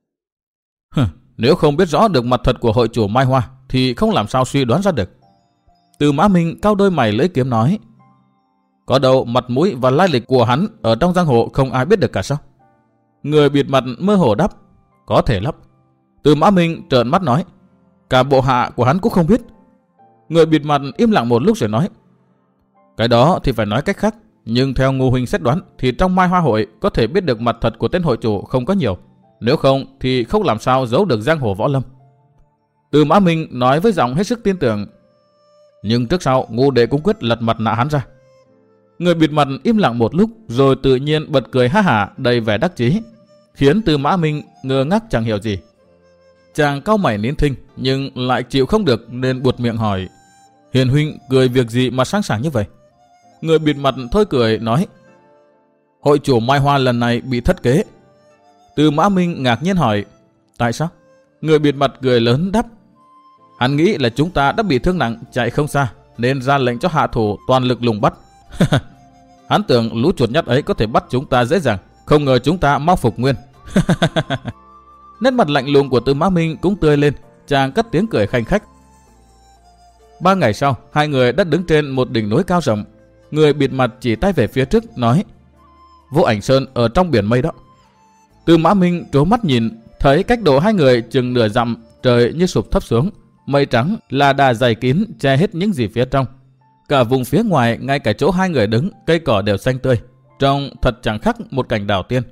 Nếu không biết rõ được mặt thật của hội chủ Mai Hoa thì không làm sao suy đoán ra được. Tư Mã Minh cau đôi mày lưỡi kiếm nói: Có đâu mặt mũi và lai lịch của hắn ở trong giang hồ không ai biết được cả sao? Người bịt mặt mơ hồ đáp: Có thể lắm. Tư Mã Minh trợn mắt nói: Cả bộ hạ của hắn cũng không biết. Người bịt mặt im lặng một lúc rồi nói: Cái đó thì phải nói cách khác. Nhưng theo Ngô huynh xét đoán thì trong Mai Hoa hội có thể biết được mặt thật của tên hội chủ không có nhiều. Nếu không thì không làm sao giấu được giang hồ võ lâm. Tư Mã Minh nói với giọng hết sức tin tưởng: Nhưng trước sau Ngô đệ cũng quyết lật mặt nạ hắn ra. Người bịt mặt im lặng một lúc rồi tự nhiên bật cười ha hả đầy vẻ đắc chí, khiến Tư Mã Minh ngơ ngác chẳng hiểu gì. Chàng cau mày nín thinh nhưng lại chịu không được nên buột miệng hỏi: Hiền huynh cười việc gì mà sáng sảng như vậy? Người bịt mặt thôi cười nói: Hội chủ Mai Hoa lần này bị thất kế. Tư Mã Minh ngạc nhiên hỏi: Tại sao? Người bịt mặt cười lớn đáp: Hắn nghĩ là chúng ta đã bị thương nặng chạy không xa nên ra lệnh cho hạ thủ toàn lực lùng bắt. Hắn tưởng lũ chuột nhắt ấy có thể bắt chúng ta dễ dàng, không ngờ chúng ta mau phục nguyên. Nét mặt lạnh lùng của Tư Mã Minh cũng tươi lên, chàng cất tiếng cười khanh khách. 3 ngày sau, hai người đã đứng trên một đỉnh núi cao rộng. Người bịt mặt chỉ tay về phía trước nói: Vô Ảnh Sơn ở trong biển mây đó. Tư Mã Minh trố mắt nhìn, thấy cách độ hai người chừng nửa dặm, trời như sụp thấp xuống, mây trắng là đà dày kín che hết những gì phía trong. Cả vùng phía ngoài, ngay cả chỗ hai người đứng, cây cỏ đều xanh tươi, trông thật chẳng khác một cảnh đảo tiên.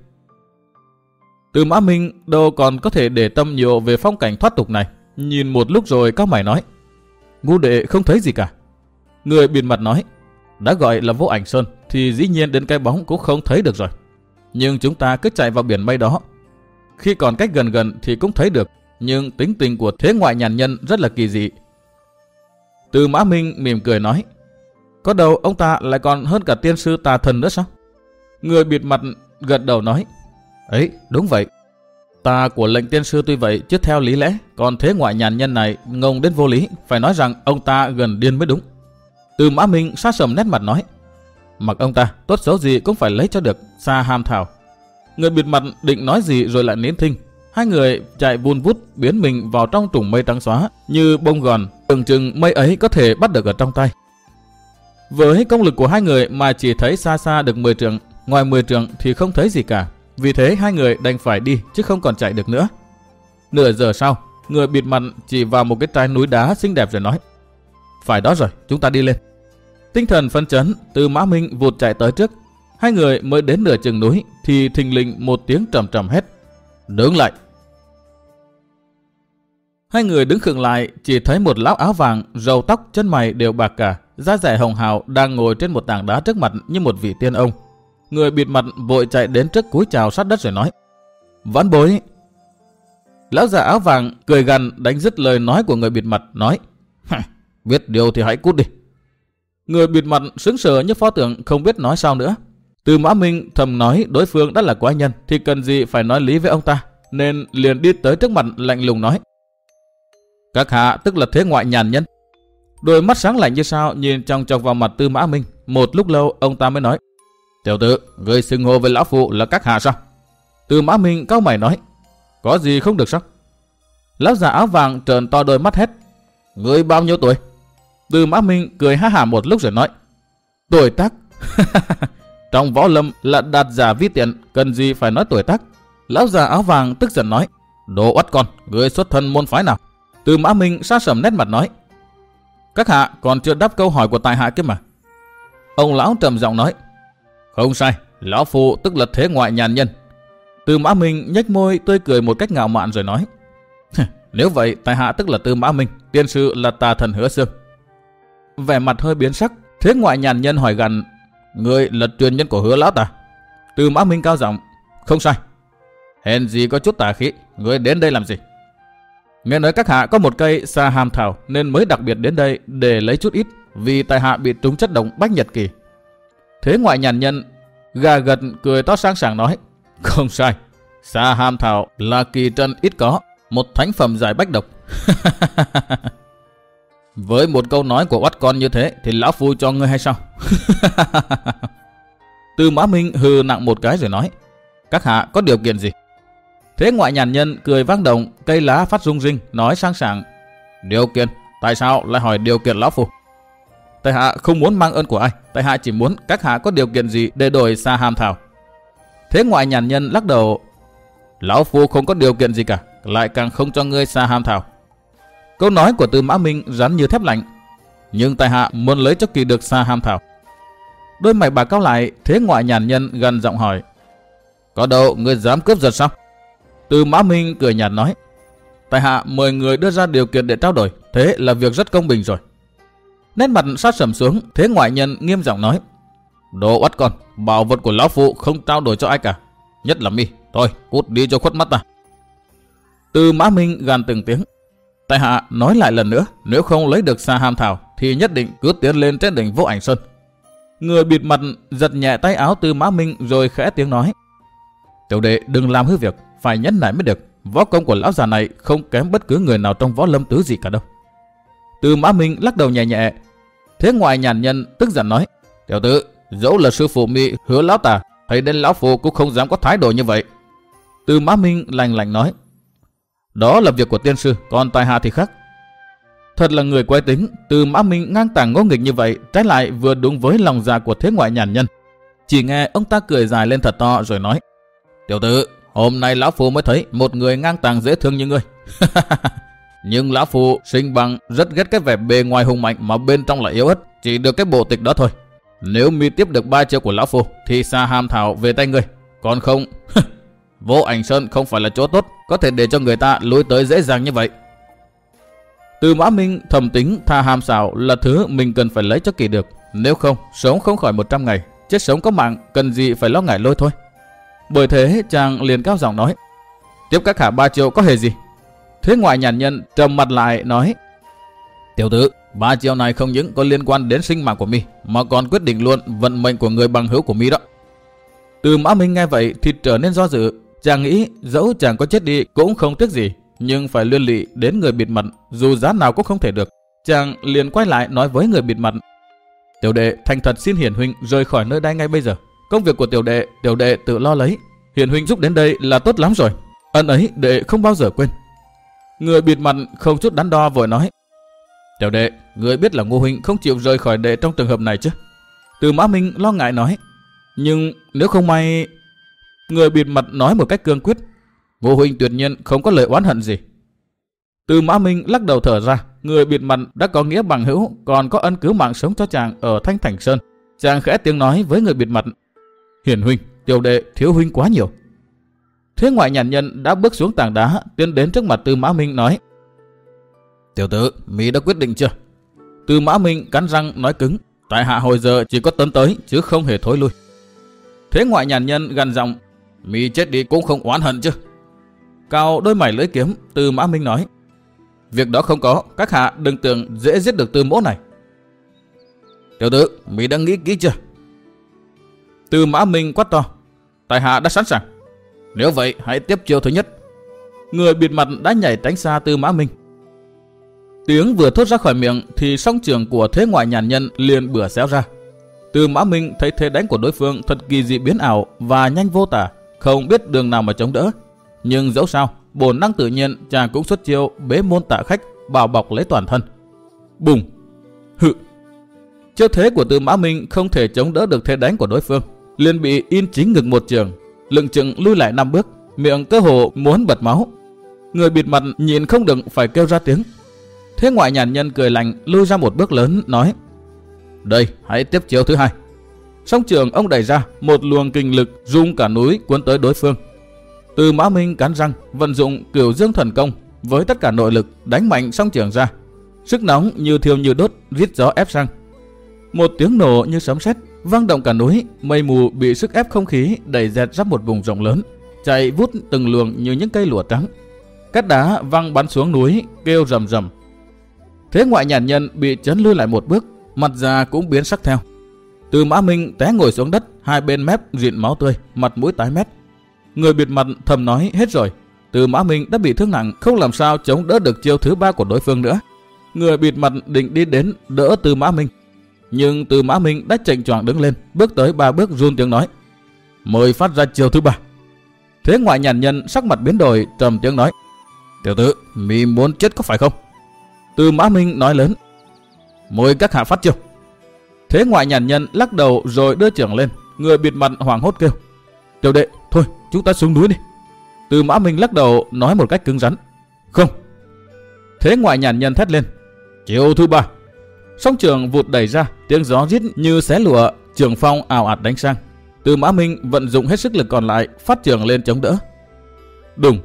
Tư Mã Minh đâu còn có thể để tâm nhiều về phong cảnh thoát tục này, nhìn một lúc rồi cau mày nói: Ngô đệ không thấy gì cả. Người bịt mặt nói: Đã gọi là Vô Ảnh Sơn thì dĩ nhiên đến cái bóng cũng không thấy được rồi. Nhưng chúng ta cứ chạy vào biển mây đó, khi còn cách gần gần thì cũng thấy được, nhưng tính tình của thế ngoại nhàn nhân rất là kỳ dị. Tư Mã Minh mỉm cười nói: Có đâu ông ta lại còn hơn cả tiên sư tà thần nữa sao? Người bịt mặt gật đầu nói: Ấy, đúng vậy. Tà của lệnh tiên sư tuy vậy chứ theo lý lẽ, còn thế ngoại nhàn nhân này ngông đến vô lý, phải nói rằng ông ta gần điên mới đúng. Tư Mã Minh sát sầm nét mặt nói: Mặc ông ta, tốt xấu gì cũng phải lấy cho được, xa ham thảo. Người bịt mặt định nói gì rồi lại nín thinh. Hai người chạy vun vút biến mình vào trong trùng mây trắng xóa như bông gòn, tưởng chừng mây ấy có thể bắt được ở trong tay. Với công lực của hai người mà chỉ thấy xa xa được 10 trượng, ngoài 10 trượng thì không thấy gì cả. Vì thế hai người đành phải đi chứ không còn chạy được nữa. Nửa giờ sau, người bịt mặt chỉ vào một cái trái núi đá xinh đẹp rồi nói: Phải đó rồi, chúng ta đi lên. Tinh thần phấn chấn, Tư Mã Minh vụt chạy tới trước. Hai người mới đến nửa chừng núi thì thình lình một tiếng trầm trầm hét: Đứng lại! Hai người đứng khựng lại, chỉ thấy một lão áo vàng, râu tóc chân mày đều bạc cả, da dẻ hồng hào đang ngồi trên một tảng đá trước mặt như một vị tiên ông. Người bịt mặt vội chạy đến trước cúi chào sát đất rồi nói: Vãn bối. Lão già áo vàng cười gằn đánh dứt lời nói của người bịt mặt, nói: Biết điều thì hãy cút đi. Người bịt mặt sững sờ như pho tượng không biết nói sao nữa. Tư Mã Minh thầm nói đối phương đã là quái nhân thì cần gì phải nói lý với ông ta, nên liền đi tới trước mặt lạnh lùng nói: Các hạ tức là thế ngoại nhàn nhân. Đôi mắt sáng lạnh như sao nhìn chòng chọc vào mặt Tư Mã Minh. Một lúc lâu ông ta mới nói: Tiểu tử, ngươi xưng hô với lão phu là các hạ sao? Tư Mã Minh cau mày nói: Có gì không được sao? Lão già áo vàng trợn to đôi mắt hét: Ngươi bao nhiêu tuổi? Tư Mã Minh cười ha hả một lúc rồi nói: Tuổi tác? Trong võ lâm là đạt giả vi tiện, cần gì phải nói tuổi tác? Lão già áo vàng tức giận nói: Đồ oắt con, ngươi xuất thân môn phái nào? Tư Mã Minh sát sầm nét mặt nói: Các hạ còn chưa đáp câu hỏi của tại hạ kia mà. Ông lão trầm giọng nói: Không sai, lão phu tức là thế ngoại nhàn nhân. Tư Mã Minh nhếch môi tươi cười một cách ngạo mạn rồi nói: Nếu vậy tại hạ tức là Tư Mã Minh, tiên sư là Tà Thần Hứa Xương. Vẻ mặt hơi biến sắc, thế ngoại nhàn nhân hỏi gằn: Ngươi là truyền nhân của Hứa lão ta? Tư Mã Minh cao giọng: Không sai. Hèn gì có chút tà khí, ngươi đến đây làm gì? Nghe nói các hạ có một cây sa hàm thảo nên mới đặc biệt đến đây để lấy chút ít, vì tại hạ bị trúng chất độc bách nhật kỳ. Thế ngoại nhàn nhân gà gật cười to sang sảng nói: Không sai, sa hàm thảo là kỳ trân ít có, một thánh phẩm giải bách độc. Với một câu nói của oắt con như thế thì lão phu cho ngươi hay sao? Tư Mã Minh hừ nặng một cái rồi nói: Các hạ có điều kiện gì? Thế ngoại nhàn nhân cười vang động, cây lá phát rung rinh, nói sang sảng: Điều kiện? Tại sao lại hỏi điều kiện lão phu? Tại hạ không muốn mang ơn của ai, tại hạ chỉ muốn các hạ có điều kiện gì để đổi sa hàm thảo. Thế ngoại nhàn nhân lắc đầu: Lão phu không có điều kiện gì cả, lại càng không cho ngươi sa hàm thảo. Câu nói của Tư Mã Minh rắn như thép lạnh: Nhưng tại hạ muốn lấy cho kỳ được sa hàm thảo. Đôi mày bà cau lại, thế ngoại nhàn nhân gần giọng hỏi: Có đâu ngươi dám cướp giật sao? Tư Mã Minh cười nhạt nói: Tại hạ mời người đưa ra điều kiện để trao đổi, thế là việc rất công bình rồi. Nét mặt sát sầm xuống, thế ngoại nhân nghiêm giọng nói: Đồ oắt con, bảo vật của lão phu không trao đổi cho ai cả, nhất là mi. Thôi cút đi cho khuất mắt ta. Tư Mã Minh gàn từng tiếng: Tại hạ nói lại lần nữa, nếu không lấy được sa hàm thảo thì nhất định cứ tiến lên trên đỉnh Vô Ảnh Sơn. Người bịt mặt giật nhẹ tay áo Tư Mã Minh rồi khẽ tiếng nói: Tiểu đệ đừng làm hư việc, phải nhẫn nại mới được. Võ công của lão già này không kém bất cứ người nào trong võ lâm tứ gì cả đâu. Tư Mã Minh lắc đầu nhẹ nhẹ. Thế ngoại nhàn nhân tức giận nói: Tiểu tử, dẫu là sư phụ mi Hứa lão ta, thấy đến lão phu cũng không dám có thái độ như vậy. Tư Mã Minh lạnh lạnh nói: Đó là việc của tiên sư, còn tại hạ thì khác. Thật là người quái tính, Tư Mã Minh ngang tàng ngỗ nghịch như vậy, trái lại vừa đúng với lòng dạ của thế ngoại nhàn nhân. Chỉ nghe ông ta cười dài lên thật to rồi nói: Tiểu tử, hôm nay lão phu mới thấy một người ngang tàng dễ thương như ngươi. Nhưng lão phu sinh bằng rất ghét cái vẻ bề ngoài hùng mạnh mà bên trong lại yếu ớt, chỉ được cái bộ tịch đó thôi. Nếu mi tiếp được 3 chiêu của lão phu thì sa hàm thảo về tay ngươi, còn không Vô Ảnh Sơn không phải là chỗ tốt, có thể để cho người ta lối tới dễ dàng như vậy. Tư Mã Minh thầm tính tha hàm xảo là thứ mình cần phải lấy cho kỳ được, nếu không sống không khỏi 100 ngày, chết sống có mạng, cần gì phải lo ngại lôi thôi. Bởi thế chàng liền cao giọng nói: Tiếp các hạ 3 chiêu có hề gì? Thế ngoại nhàn nhân trầm mặt lại nói: Tiểu tử, 3 chiêu này không những có liên quan đến sinh mạng của mi, mà còn quyết định luôn vận mệnh của người bằng hữu của mi đó. Tư Mã Minh nghe vậy thì trở nên do dự. Chàng nghĩ dẫu chàng có chết đi cũng không tiếc gì, nhưng phải liên lụy đến người bịt mặt, dù giá nào cũng không thể được. Chàng liền quay lại nói với người bịt mặt: Tiểu đệ thành thật xin hiển huynh rời khỏi nơi đây ngay bây giờ. Công việc của tiểu đệ tự lo lấy. Hiển huynh giúp đến đây là tốt lắm rồi, ân ấy đệ không bao giờ quên. Người bịt mặt không chút đắn đo vội nói: Tiểu đệ, người biết là Ngô huynh không chịu rời khỏi đệ trong trường hợp này chứ? Tư Mã Minh lo ngại nói: Nhưng nếu không may... Người bịt mặt nói một cách cương quyết: Ngô huynh tuyệt nhiên không có lời oán hận gì. Tư Mã Minh lắc đầu thở ra. Người bịt mặt đã có nghĩa bằng hữu, còn có ân cứu mạng sống cho chàng ở Thanh Thành Sơn. Chàng khẽ tiếng nói với người bịt mặt: Hiển huynh, tiểu đệ thiếu huynh quá nhiều. Thế ngoại nhàn nhân đã bước xuống tảng đá, tiến đến trước mặt Tư Mã Minh nói: Tiểu tử, mi đã quyết định chưa? Tư Mã Minh cắn răng nói cứng: Tại hạ hồi giờ chỉ có tấn tới chứ không hề thối lui. Thế ngoại nhàn nhân gằn giọng: Mi chết đi cũng không oán hận chứ? Cào đôi mày lưỡi kiếm, Tư Mã Minh nói: Việc đó không có, các hạ đừng tưởng dễ giết được Tư mỗ này. Tiểu tử, mày đã nghĩ kỹ chưa? Tư Mã Minh quát to: Tại hạ đã sẵn sàng. Nếu vậy, hãy tiếp chiêu thứ nhất. Người bịt mặt đã nhảy tránh xa Tư Mã Minh. Tiếng vừa thốt ra khỏi miệng thì song trường của Thế Ngoại Nhàn Nhân liền bừa xéo ra. Tư Mã Minh thấy thế đánh của đối phương thật kỳ dị biến ảo và nhanh vô tả, không biết đường nào mà chống đỡ. Nhưng dẫu sao, bổn năng tự nhiên, chàng cũng xuất chiêu bế môn tạ khách, bảo bọc lấy toàn thân. Bùng! Hự! Chiêu thế của Tư Mã Minh không thể chống đỡ được thế đánh của đối phương, liền bị in chính ngực một trường, lững chững lui lại 5 bước, miệng cơ hồ muốn bật máu. Người bịt mặt nhìn không đừng phải kêu ra tiếng. Thế Ngoại Nhàn Nhân cười lạnh lui ra một bước lớn, nói: Đây, hãy tiếp chiêu thứ hai. Song trường ông đẩy ra, một luồng kinh lực rung cả núi cuốn tới đối phương. Tư Mã Minh cắn răng, vận dụng Cửu Dương Thần Công với tất cả nội lực đánh mạnh song trường ra. Sức nóng như thiêu như đốt, rít gió ép sang. Một tiếng nổ như sấm sét vang động cả núi, mây mù bị sức ép không khí đẩy dẹt ra một vùng rộng lớn, chạy vút từng luồng như những cây lụa trắng. Cát đá văng bắn xuống núi, kêu rầm rầm. Thế Ngoại Nhàn Nhân bị chấn lui lại một bước, mặt da cũng biến sắc theo. Tư Mã Minh té ngồi xuống đất, hai bên mép rịn máu tươi, mặt mũi tái mét. Người bịt mặt thầm nói: Hết rồi, Tư Mã Minh đã bị thương nặng, không làm sao chống đỡ được chiêu thứ ba của đối phương nữa. Người bịt mặt định đi đến đỡ Tư Mã Minh, nhưng Tư Mã Minh đã chệch choạng đứng lên, bước tới 3 bước run tiếng nói: Mời phát ra chiêu thứ ba. Thế Ngoại Nhàn Nhân sắc mặt biến đổi, trầm tiếng nói: Tiểu tử, mì muốn chết có phải không? Tư Mã Minh nói lớn: Mời các hạ phát chiêu. Thế Ngoại Nhàn Nhân lắc đầu rồi đưa chưởng lên. Người bịt mặt hoảng hốt kêu: Tiểu đệ, thôi chúng ta xuống núi đi. Tư Mã Minh lắc đầu nói một cách cứng rắn: Không. Thế Ngoại Nhàn Nhân thét lên: Chiêu thứ ba. Song trường vụt đẩy ra, tiếng gió rít như xé lụa, trường phong ào ạt đánh sang. Tư Mã Minh vận dụng hết sức lực còn lại, phát trường lên chống đỡ. Đùng!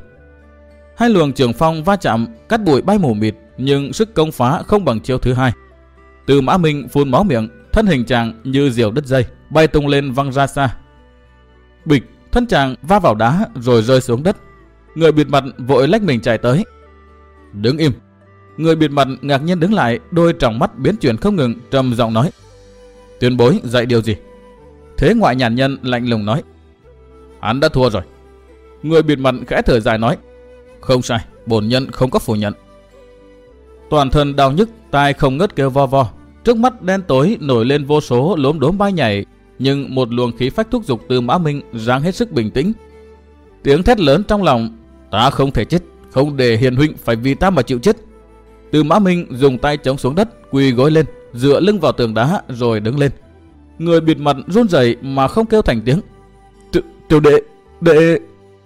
Hai luồng trường phong va chạm, cát bụi bay mù mịt, nhưng sức công phá không bằng chiêu thứ hai. Tư Mã Minh phun máu miệng, thân hình chàng như diều đứt dây, bay tung lên văng ra xa. Bịch! Thân chàng va vào đá rồi rơi xuống đất. Người bịt mặt vội lách mình chạy tới. Đứng im! Người bịt mặt ngạc nhiên đứng lại, đôi tròng mắt biến chuyển không ngừng, trầm giọng nói: Tuyên bối dạy điều gì? Thế Ngoại Nhàn Nhân lạnh lùng nói: Hắn đã thua rồi. Người bịt mặt khẽ thở dài nói: Không sai, bổn nhân không có phủ nhận. Toàn thân đau nhức, tai không ngớt kêu vo vo, trước mắt đen tối nổi lên vô số lốm đốm bay nhảy, nhưng một luồng khí phách thúc giục Tư Mã Minh ráng hết sức bình tĩnh. Tiếng thét lớn trong lòng: Ta không thể chết, không để hiền huynh phải vì ta mà chịu chết. Tư Mã Minh dùng tay chống xuống đất, quỳ gối lên, dựa lưng vào tường đá rồi đứng lên. Người bịt mặt run rẩy mà không kêu thành tiếng: Tiểu đệ.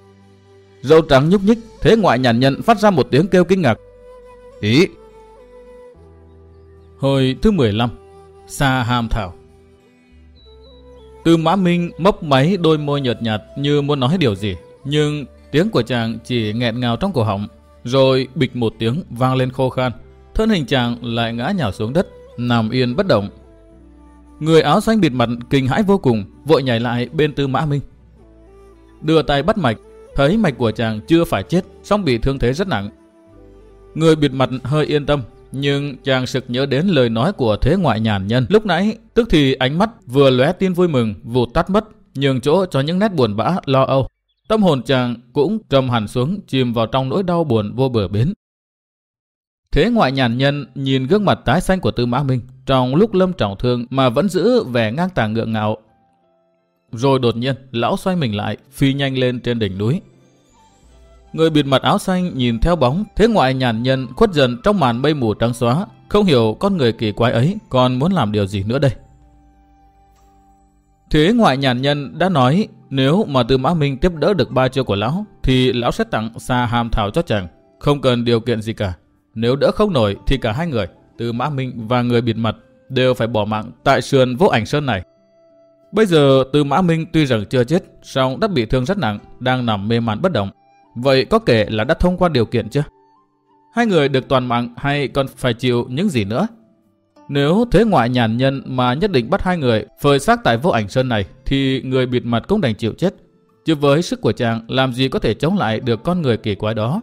Râu trắng nhúc nhích. Thế Ngoại Nhàn Nhân phát ra một tiếng kêu kinh ngạc: Ý. Hồi thứ 15. Sa Hàm Thảo. Tư Mã Minh mấp máy đôi môi nhợt nhạt như muốn nói điều gì, nhưng tiếng của chàng chỉ nghẹn ngào trong cổ họng, rồi bịch một tiếng vang lên khô khan. Thân hình chàng lại ngã nhào xuống đất, nằm yên bất động. Người áo xanh bịt mặt kinh hãi vô cùng, vội nhảy lại bên Tư Mã Minh, đưa tay bắt mạch, thấy mạch của chàng chưa phải chết, song bị thương thế rất nặng. Người bịt mặt hơi yên tâm, nhưng chàng sực nhớ đến lời nói của Thế Ngoại Nhàn Nhân lúc nãy, tức thì ánh mắt vừa lóe tia vui mừng vụt tắt mất, nhường chỗ cho những nét buồn bã lo âu. Tâm hồn chàng cũng trầm hẳn xuống, chìm vào trong nỗi đau buồn vô bờ bến. Thế Ngoại Nhàn Nhân nhìn gương mặt tái xanh của Tư Mã Minh trong lúc lâm trọng thương mà vẫn giữ vẻ ngang tàng ngượng ngạo. Rồi đột nhiên lão xoay mình lại, phi nhanh lên trên đỉnh núi. Người bịt mặt áo xanh nhìn theo bóng Thế Ngoại Nhàn Nhân khuất dần trong màn mây mù trắng xóa, không hiểu con người kỳ quái ấy còn muốn làm điều gì nữa đây. Thế Ngoại Nhàn Nhân đã nói nếu mà Tư Mã Minh tiếp đỡ được 3 chiêu của lão thì lão sẽ tặng Sa Hàm Thảo cho chàng, không cần điều kiện gì cả. Nếu đỡ không nổi thì cả hai người, Tư Mã Minh và người bịt mặt, đều phải bỏ mạng tại sườn Vô Ảnh Sơn này. Bây giờ Tư Mã Minh tuy rằng chưa chết, song đã bị thương rất nặng, đang nằm mê man bất động. Vậy có kể là đã thông qua điều kiện chưa? Hai người được toàn mạng hay còn phải chịu những gì nữa? Nếu Thế Ngoại Nhàn Nhân mà nhất định bắt hai người phơi xác tại Vô Ảnh Sơn này thì người bịt mặt cũng đành chịu chết. chứ với sức của chàng làm gì có thể chống lại được con người kỳ quái đó.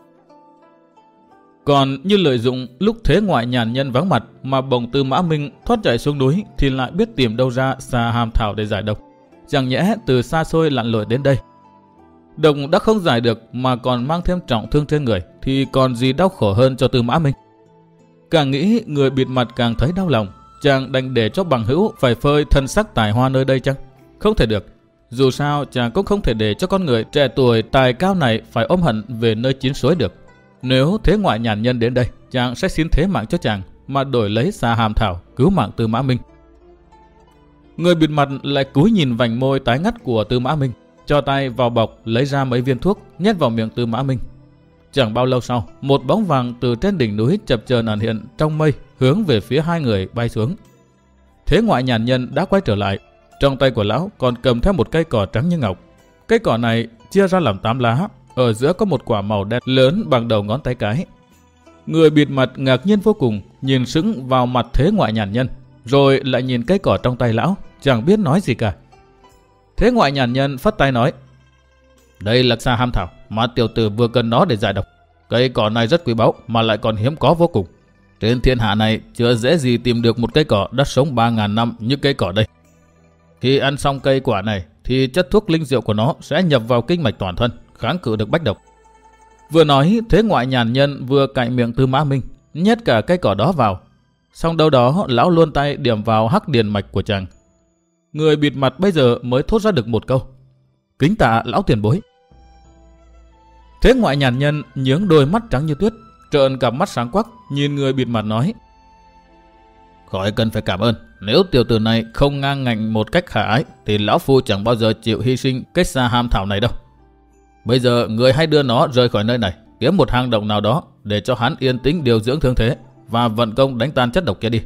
Còn như lợi dụng lúc thế ngoại nhàn nhân vắng mặt mà bồng Tư Mã Minh thoát chạy xuống núi thì lại biết tìm đâu ra xà hàm thảo để giải độc. Chẳng nhẽ từ xa xôi lặn lội đến đây. Độc đã không giải được mà còn mang thêm trọng thương trên người thì còn gì đau khổ hơn cho Tư Mã Minh. Càng nghĩ người bịt mặt càng thấy đau lòng. Chàng đành để cho bằng hữu phải phơi thân sắc tài hoa nơi đây chăng? Không thể được. Dù sao chàng cũng không thể để cho con người trẻ tuổi tài cao này phải ôm hận về nơi chín suối được. Nếu thế ngoại nhàn nhân đến đây, chàng sẽ xin thế mạng cho chàng mà đổi lấy xà hàm thảo cứu mạng Tư Mã Minh. Người bịt mặt lại cúi nhìn vành môi tái ngắt của Tư Mã Minh, cho tay vào bọc lấy ra mấy viên thuốc nhét vào miệng Tư Mã Minh. Chẳng bao lâu sau, một bóng vàng từ trên đỉnh núi chập chờn ẩn hiện trong mây hướng về phía hai người bay xuống. Thế ngoại nhàn nhân đã quay trở lại, trong tay của lão còn cầm theo một cây cỏ trắng như ngọc. Cây cỏ này chia ra làm 8 lá, ở giữa có một quả màu đen lớn bằng đầu ngón tay cái. Người bịt mặt ngạc nhiên vô cùng, nhìn sững vào mặt thế ngoại nhàn nhân, rồi lại nhìn cây cỏ trong tay lão, chẳng biết nói gì cả. Thế ngoại nhàn nhân phất tay nói: đây là xà hàm thảo mà tiểu tử vừa cần nó để giải độc. Cây cỏ này rất quý báu mà lại còn hiếm có vô cùng. Trên thiên hạ này chưa dễ gì tìm được một cây cỏ đã sống 3.000 năm như cây cỏ đây. Khi ăn xong cây quả này thì chất thuốc linh diệu của nó sẽ nhập vào kinh mạch toàn thân, kháng cự được bách độc. Vừa nói, thế ngoại nhàn nhân vừa cạy miệng Tư Mã Minh, nhét cả cây cỏ đó vào. Xong đâu đó lão luôn tay điểm vào hắc điền mạch của chàng. Người bịt mặt bây giờ mới thốt ra được một câu: kính tạ lão tiền bối. Thế ngoại nhàn nhân nhướng đôi mắt trắng như tuyết, trợn cặp mắt sáng quắc nhìn người bịt mặt nói: khỏi cần phải cảm ơn. Nếu tiểu tử này không ngang ngạnh một cách khả ái thì lão phu chẳng bao giờ chịu hy sinh cái xà hàm thảo này đâu. Bây giờ người hãy đưa nó rời khỏi nơi này, kiếm một hang động nào đó để cho hắn yên tĩnh điều dưỡng thương thế và vận công đánh tan chất độc kia đi.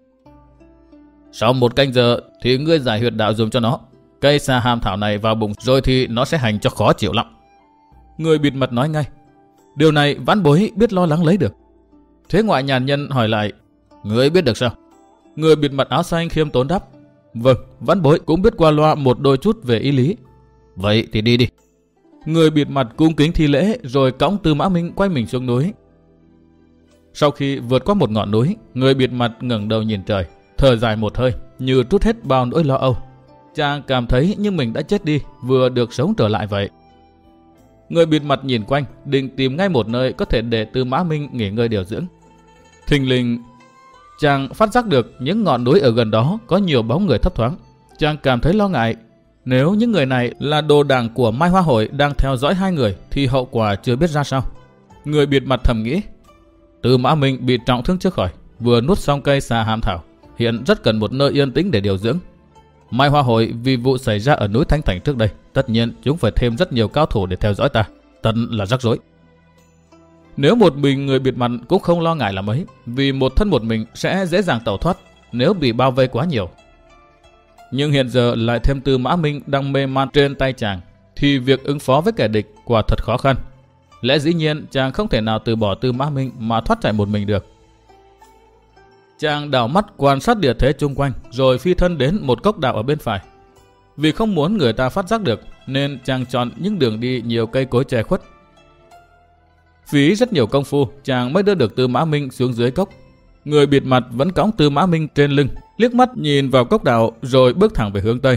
Sau 1 canh giờ thì ngươi giải huyệt đạo dùng cho nó. Cây xà hàm thảo này vào bụng rồi thì nó sẽ hành cho khó chịu lắm. Người bịt mặt nói ngay: điều này vãn bối biết lo lắng lấy được. Thế ngoại nhàn nhân hỏi lại: ngươi biết được sao? Người bịt mặt áo xanh khiêm tốn đáp: vâng, vãn bối cũng biết qua loa một đôi chút về ý lý. Vậy thì đi đi. Người bịt mặt cung kính thi lễ rồi cõng Tư Mã Minh quay mình xuống núi. Sau khi vượt qua một ngọn núi, người bịt mặt ngẩng đầu nhìn trời, thở dài một hơi như trút hết bao nỗi lo âu. Chàng cảm thấy như mình đã chết đi, vừa được sống trở lại vậy. Người bịt mặt nhìn quanh, định tìm ngay một nơi có thể để Tư Mã Minh nghỉ ngơi điều dưỡng. Thình lình, chàng phát giác được những ngọn núi ở gần đó có nhiều bóng người thấp thoáng. Chàng cảm thấy lo ngại. Nếu những người này là đồ đảng của Mai Hoa Hội đang theo dõi hai người thì hậu quả chưa biết ra sao. Người bịt mặt thầm nghĩ: Tư Mã Minh bị trọng thương trước khỏi, vừa nuốt xong cây xà hàm thảo, hiện rất cần một nơi yên tĩnh để điều dưỡng. Mai Hoa Hội vì vụ xảy ra ở núi Thánh Thành trước đây, tất nhiên chúng phải thêm rất nhiều cao thủ để theo dõi ta, thật là rắc rối. Nếu một mình người bịt mặt cũng không lo ngại là mấy, vì một thân một mình sẽ dễ dàng tẩu thoát nếu bị bao vây quá nhiều. Nhưng hiện giờ lại thêm Tư Mã Minh đang mê man trên tay chàng, thì việc ứng phó với kẻ địch quả thật khó khăn. Lẽ dĩ nhiên chàng không thể nào từ bỏ Tư Mã Minh mà thoát chạy một mình được. Chàng đảo mắt quan sát địa thế chung quanh, rồi phi thân đến một cốc đạo ở bên phải. Vì không muốn người ta phát giác được, nên chàng chọn những đường đi nhiều cây cối che khuất. Phí rất nhiều công phu, chàng mới đưa được Tư Mã Minh xuống dưới cốc. Người bịt mặt vẫn cõng Tư Mã Minh trên lưng, liếc mắt nhìn vào cốc đạo rồi bước thẳng về hướng tây.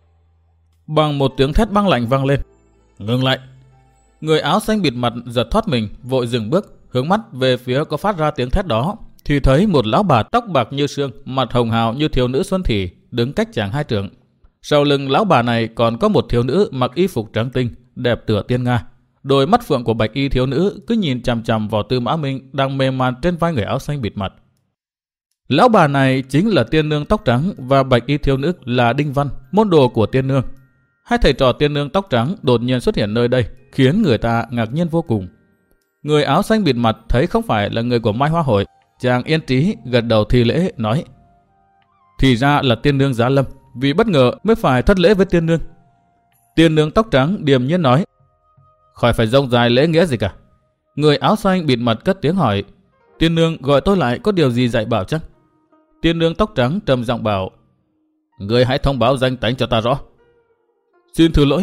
Bằng một tiếng thét băng lạnh vang lên: ngừng lại! Người áo xanh bịt mặt giật thoát mình, vội dừng bước, hướng mắt về phía có phát ra tiếng thét đó, thì thấy một lão bà tóc bạc như sương, mặt hồng hào như thiếu nữ xuân thị đứng cách chàng 2 trượng. Sau lưng lão bà này còn có một thiếu nữ mặc y phục trắng tinh, đẹp tựa tiên nga. Đôi mắt phượng của bạch y thiếu nữ cứ nhìn chằm chằm vào Tư Mã Minh đang mê man trên vai người áo xanh bịt mặt. Lão bà này chính là tiên nương tóc trắng và bạch y thiếu nữ là Đinh Văn, môn đồ của tiên nương. Hai thầy trò tiên nương tóc trắng đột nhiên xuất hiện nơi đây, khiến người ta ngạc nhiên vô cùng. Người áo xanh bịt mặt thấy không phải là người của Mai Hoa Hội, chàng yên trí gật đầu thi lễ nói: thì ra là tiên nương Giá Lâm, vì bất ngờ mới phải thất lễ với tiên nương. Tiên nương tóc trắng điềm nhiên nói: khỏi phải rông dài lễ nghĩa gì cả. Người áo xanh bịt mặt cất tiếng hỏi: tiên nương gọi tôi lại có điều gì dạy bảo chắc? Tiên nương tóc trắng trầm giọng bảo: người hãy thông báo danh tánh cho ta rõ. Xin thứ lỗi,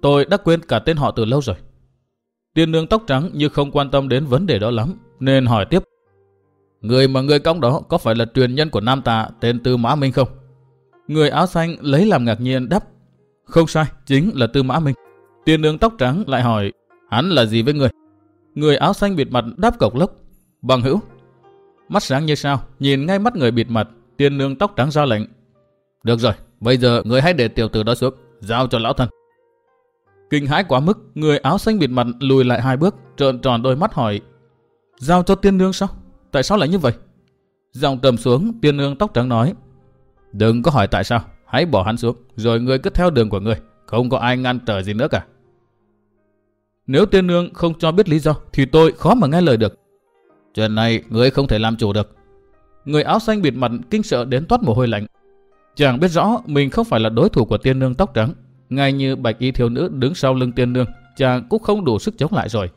tôi đã quên cả tên họ từ lâu rồi. Tiên nương tóc trắng như không quan tâm đến vấn đề đó lắm, nên hỏi tiếp. Người mà người cõng đó có phải là truyền nhân của nam tà tên Tư Mã Minh không? Người áo xanh lấy làm ngạc nhiên đáp. Không sai, chính là Tư Mã Minh. Tiên nương tóc trắng lại hỏi, hắn là gì với người? Người áo xanh bịt mặt đáp cộc lốc. Bằng hữu. Mắt sáng như sao, nhìn ngay mắt người bịt mặt, tiên nương tóc trắng ra lệnh. Được rồi, bây giờ người hãy để tiểu tử đó xuống, giao cho lão thân. Kinh hãi quá mức, người áo xanh bịt mặt lùi lại 2 bước, trợn tròn đôi mắt hỏi. Giao cho tiên nương sao? Tại sao lại như vậy? Giọng trầm xuống, tiên nương tóc trắng nói. Đừng có hỏi tại sao, hãy bỏ hắn xuống, rồi ngươi cứ theo đường của ngươi, không có ai ngăn trở gì nữa cả. Nếu tiên nương không cho biết lý do, thì tôi khó mà nghe lời được. Chuyện này ngươi không thể làm chủ được. Người áo xanh bịt mặt kinh sợ đến toát mồ hôi lạnh. Chàng biết rõ mình không phải là đối thủ của tiên nương tóc trắng. Ngay như bạch y thiếu nữ đứng sau lưng tiên nương, chàng cũng không đủ sức chống lại rồi.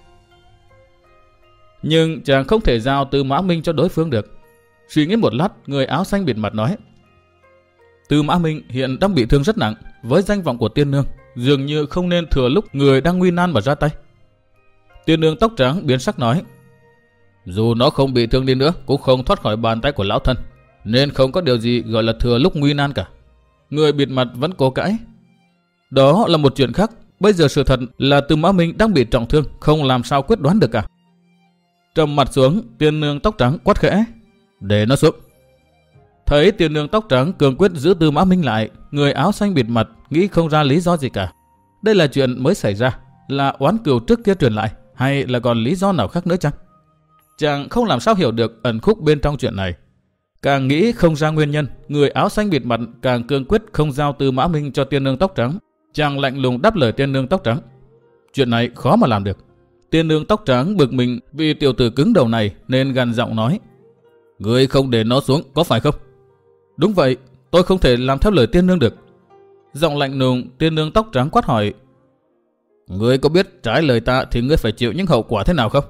Nhưng chàng không thể giao Tư Mã Minh cho đối phương được. Suy nghĩ một lát, người áo xanh bịt mặt nói. Tư Mã Minh hiện đang bị thương rất nặng, với danh vọng của tiên nương, dường như không nên thừa lúc người đang nguy nan mà ra tay. Tiên nương tóc trắng biến sắc nói. Dù nó không bị thương đi nữa, cũng không thoát khỏi bàn tay của lão thân, nên không có điều gì gọi là thừa lúc nguy nan cả. Người bịt mặt vẫn cố cãi. Đó là một chuyện khác. Bây giờ sự thật là Tư Mã Minh đang bị trọng thương, không làm sao quyết đoán được cả. Trầm mặt xuống, tiên nương tóc trắng quát khẽ. Để nó xuống. Thấy tiên nương tóc trắng cường quyết giữ Tư Mã Minh lại, người áo xanh bịt mặt nghĩ không ra lý do gì cả. Đây là chuyện mới xảy ra, là oán cừu trước kia truyền lại, hay là còn lý do nào khác nữa chăng? Chàng không làm sao hiểu được ẩn khúc bên trong chuyện này. Càng nghĩ không ra nguyên nhân, người áo xanh bịt mặt càng cương quyết không giao Tư Mã Minh cho tiên nương tóc trắng. Chàng lạnh lùng đáp lời tiên nương tóc trắng. Chuyện này khó mà làm được. Tiên nương tóc trắng bực mình vì tiểu tử cứng đầu này nên gằn giọng nói. Ngươi không để nó xuống có phải không? Đúng vậy, tôi không thể làm theo lời tiên nương được. Giọng lạnh lùng, tiên nương tóc trắng quát hỏi. Ngươi có biết trái lời ta thì ngươi phải chịu những hậu quả thế nào không?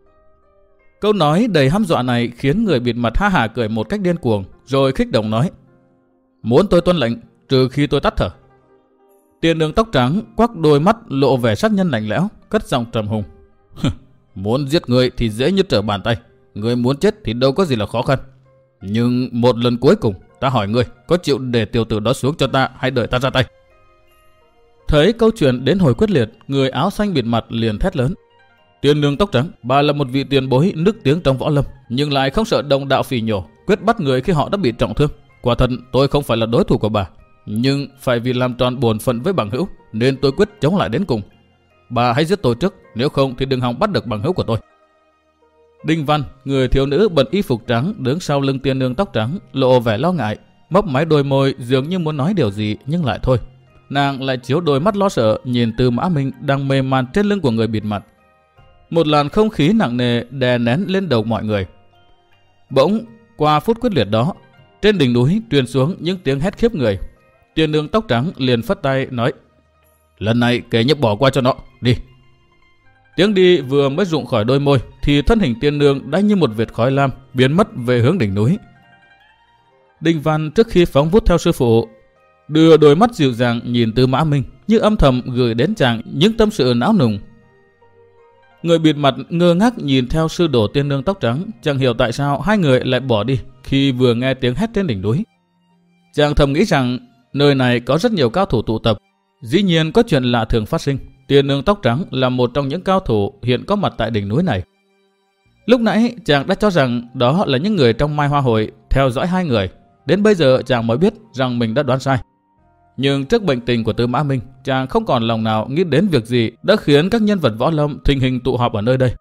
Câu nói đầy hăm dọa này khiến người bịt mặt ha hả cười một cách điên cuồng, rồi khích động nói. Muốn tôi tuân lệnh, trừ khi tôi tắt thở. Tiên nương tóc trắng quắc đôi mắt lộ vẻ sát nhân lạnh lẽo, cất giọng trầm hùng. Muốn giết người thì dễ như trở bàn tay, người muốn chết thì đâu có gì là khó khăn. Nhưng một lần cuối cùng, ta hỏi ngươi, có chịu để tiểu tử đó xuống cho ta hay đợi ta ra tay? Thấy câu chuyện đến hồi quyết liệt, người áo xanh bịt mặt liền thét lớn. Tiên nương tóc trắng, bà là một vị tiền bối nức tiếng trong võ lâm, nhưng lại không sợ đồng đạo phỉ nhổ, quyết bắt người khi họ đã bị trọng thương. Quả thật tôi không phải là đối thủ của bà, nhưng phải vì làm tròn bổn phận với bằng hữu nên tôi quyết chống lại đến cùng. Bà hãy giết tôi trước, nếu không thì đừng hòng bắt được bằng hữu của tôi. Đinh Văn, người thiếu nữ bận y phục trắng đứng sau lưng tiên nương tóc trắng, lộ vẻ lo ngại, mấp máy đôi môi dường như muốn nói điều gì nhưng lại thôi. Nàng lại chiếu đôi mắt lo sợ nhìn Tư Mã Minh đang mềm màn trên lưng của người bịt mặt. Một làn không khí nặng nề đè nén lên đầu mọi người. Bỗng, qua phút quyết liệt đó, trên đỉnh núi truyền xuống những tiếng hét khiếp người. Tiên nương tóc trắng liền phất tay nói. Lần này kể như bỏ qua cho nó, đi. Tiếng đi vừa mới rụng khỏi đôi môi thì thân hình tiên nương đã như một vệt khói lam biến mất về hướng đỉnh núi. Đinh Văn trước khi phóng vút theo sư phụ, đưa đôi mắt dịu dàng nhìn Tư Mã Minh, như âm thầm gửi đến chàng những tâm sự não nùng. Người bịt mặt ngơ ngác nhìn theo sư đồ tiên nương tóc trắng, chẳng hiểu tại sao hai người lại bỏ đi khi vừa nghe tiếng hét trên đỉnh núi. Chàng thầm nghĩ rằng nơi này có rất nhiều cao thủ tụ tập, dĩ nhiên có chuyện lạ thường phát sinh. Tiên nương tóc trắng là một trong những cao thủ hiện có mặt tại đỉnh núi này. Lúc nãy chàng đã cho rằng đó là những người trong Mai Hoa Hội theo dõi hai người. Đến bây giờ chàng mới biết rằng mình đã đoán sai. Nhưng trước bệnh tình của Tư Mã Minh, chàng không còn lòng nào nghĩ đến việc gì đã khiến các nhân vật võ lâm thình hình tụ họp ở nơi đây.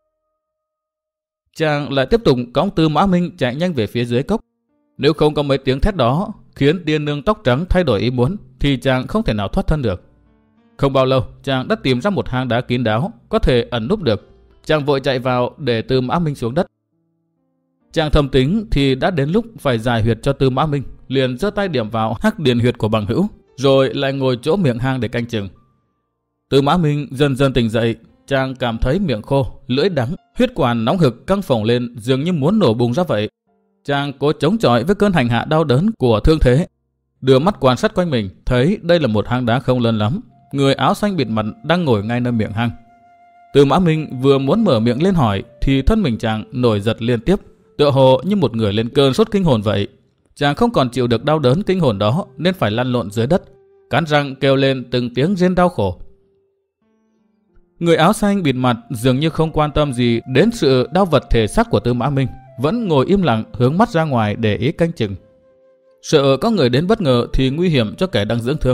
Chàng lại tiếp tục cõng Tư Mã Minh chạy nhanh về phía dưới cốc. Nếu không có mấy tiếng thét đó khiến tiên nương tóc trắng thay đổi ý muốn, thì chàng không thể nào thoát thân được. Không bao lâu, chàng đã tìm ra một hang đá kín đáo có thể ẩn núp được. Chàng vội chạy vào để Tư Mã Minh xuống đất. Chàng thầm tính thì đã đến lúc phải giải huyệt cho Tư Mã Minh, liền giơ tay điểm vào hắc điền huyệt của bằng hữu, rồi lại ngồi chỗ miệng hang để canh chừng. Tư Mã Minh dần dần tỉnh dậy, chàng cảm thấy miệng khô, lưỡi đắng, huyết quản nóng hực căng phồng lên dường như muốn nổ bùng ra vậy. Chàng cố chống chọi với cơn hành hạ đau đớn của thương thế, đưa mắt quan sát quanh mình, thấy đây là một hang đá không lớn lắm, người áo xanh bịt mặt đang ngồi ngay nơi miệng hang. Tư Mã Minh vừa muốn mở miệng lên hỏi thì thân mình chàng nổi giật liên tiếp, tựa hồ như một người lên cơn sốt kinh hồn vậy. Chàng không còn chịu được đau đớn kinh hồn đó nên phải lăn lộn dưới đất, cắn răng kêu lên từng tiếng rên đau khổ. Người áo xanh bịt mặt dường như không quan tâm gì đến sự đau vật thể xác của Tư Mã Minh, vẫn ngồi im lặng hướng mắt ra ngoài để ý canh chừng. Sợ có người đến bất ngờ thì nguy hiểm cho kẻ đang dưỡng thương.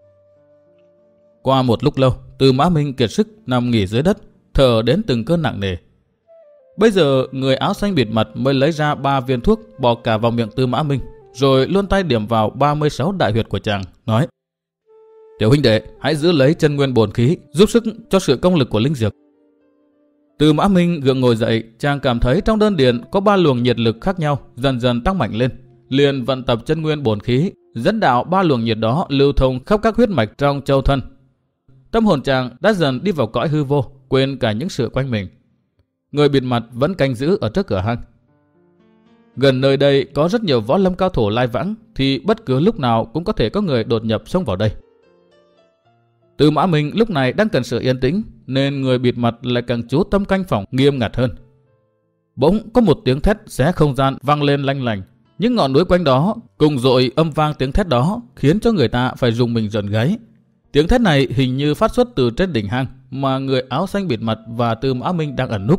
Qua một lúc lâu, Tư Mã Minh kiệt sức nằm nghỉ dưới đất, thở đến từng cơn nặng nề. Bây giờ người áo xanh bịt mặt mới lấy ra 3 viên thuốc bỏ cả vào miệng Tư Mã Minh, rồi luôn tay điểm vào 36 đại huyệt của chàng, nói: Tiểu huynh đệ, hãy giữ lấy chân nguyên bổn khí, giúp sức cho sự công lực của linh dược. Tư Mã Minh gượng ngồi dậy, chàng cảm thấy trong đơn điền có 3 luồng nhiệt lực khác nhau dần dần tăng mạnh lên, liền vận tập chân nguyên bổn khí, dẫn đạo 3 luồng nhiệt đó lưu thông khắp các huyết mạch trong châu thân. Tâm hồn chàng đã dần đi vào cõi hư vô, quên cả những sự quanh mình. Người bịt mặt vẫn canh giữ ở trước cửa hang. Gần nơi đây có rất nhiều võ lâm cao thủ lai vãng, thì bất cứ lúc nào cũng có thể có người đột nhập xông vào đây. Tư Mã Minh lúc này đang cần sự yên tĩnh, nên người bịt mặt lại càng chú tâm canh phòng nghiêm ngặt hơn. Bỗng có một tiếng thét xé không gian vang lên lanh lành. Những ngọn núi quanh đó cùng dội âm vang tiếng thét đó, khiến cho người ta phải rùng mình rợn gáy. Tiếng thét này hình như phát xuất từ trên đỉnh hang mà người áo xanh bịt mặt và Tư Mã Minh đang ẩn núp.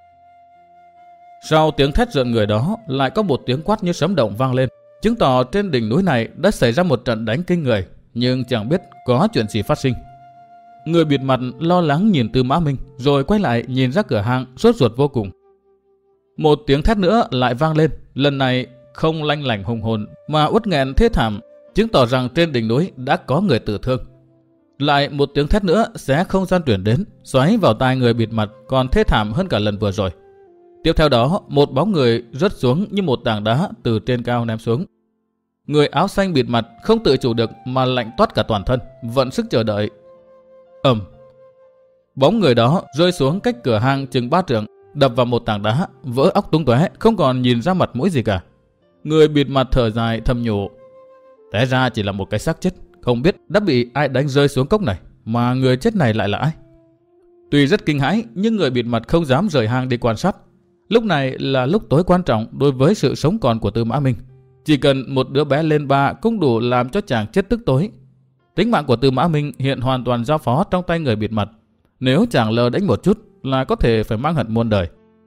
Sau tiếng thét rợn người đó lại có một tiếng quát như sấm động vang lên, chứng tỏ trên đỉnh núi này đã xảy ra một trận đánh kinh người, nhưng chẳng biết có chuyện gì phát sinh. Người bịt mặt lo lắng nhìn Tư Mã Minh, rồi quay lại nhìn ra cửa hang sốt ruột vô cùng. Một tiếng thét nữa lại vang lên, lần này không lanh lảnh hùng hồn mà uất nghẹn thê thảm, chứng tỏ rằng trên đỉnh núi đã có người tử thương. Lại một tiếng thét nữa xé không gian truyền đến, xoáy vào tai người bịt mặt còn thê thảm hơn cả lần vừa rồi. Tiếp theo đó, một bóng người rớt xuống như một tảng đá từ trên cao ném xuống. Người áo xanh bịt mặt không tự chủ được mà lạnh toát cả toàn thân, vận sức chờ đợi. Ầm! Bóng người đó rơi xuống cách cửa hang chừng 3 trượng, đập vào một tảng đá, vỡ óc tung tóe, không còn nhìn ra mặt mũi gì cả. Người bịt mặt thở dài thầm nhủ: Té ra chỉ là một cái xác chết, không biết đã bị ai đánh rơi xuống cốc này, mà người chết này lại là ai? Tuy rất kinh hãi, nhưng người bịt mặt không dám rời hang đi quan sát. Lúc này là lúc tối quan trọng đối với sự sống còn của Tư Mã Minh. Chỉ cần một đứa bé lên 3 cũng đủ làm cho chàng chết tức tối. Tính mạng của Tư Mã Minh hiện hoàn toàn giao phó trong tay người bịt mặt. Nếu chàng lơ đánh một chút là có thể phải mang hận muôn đời.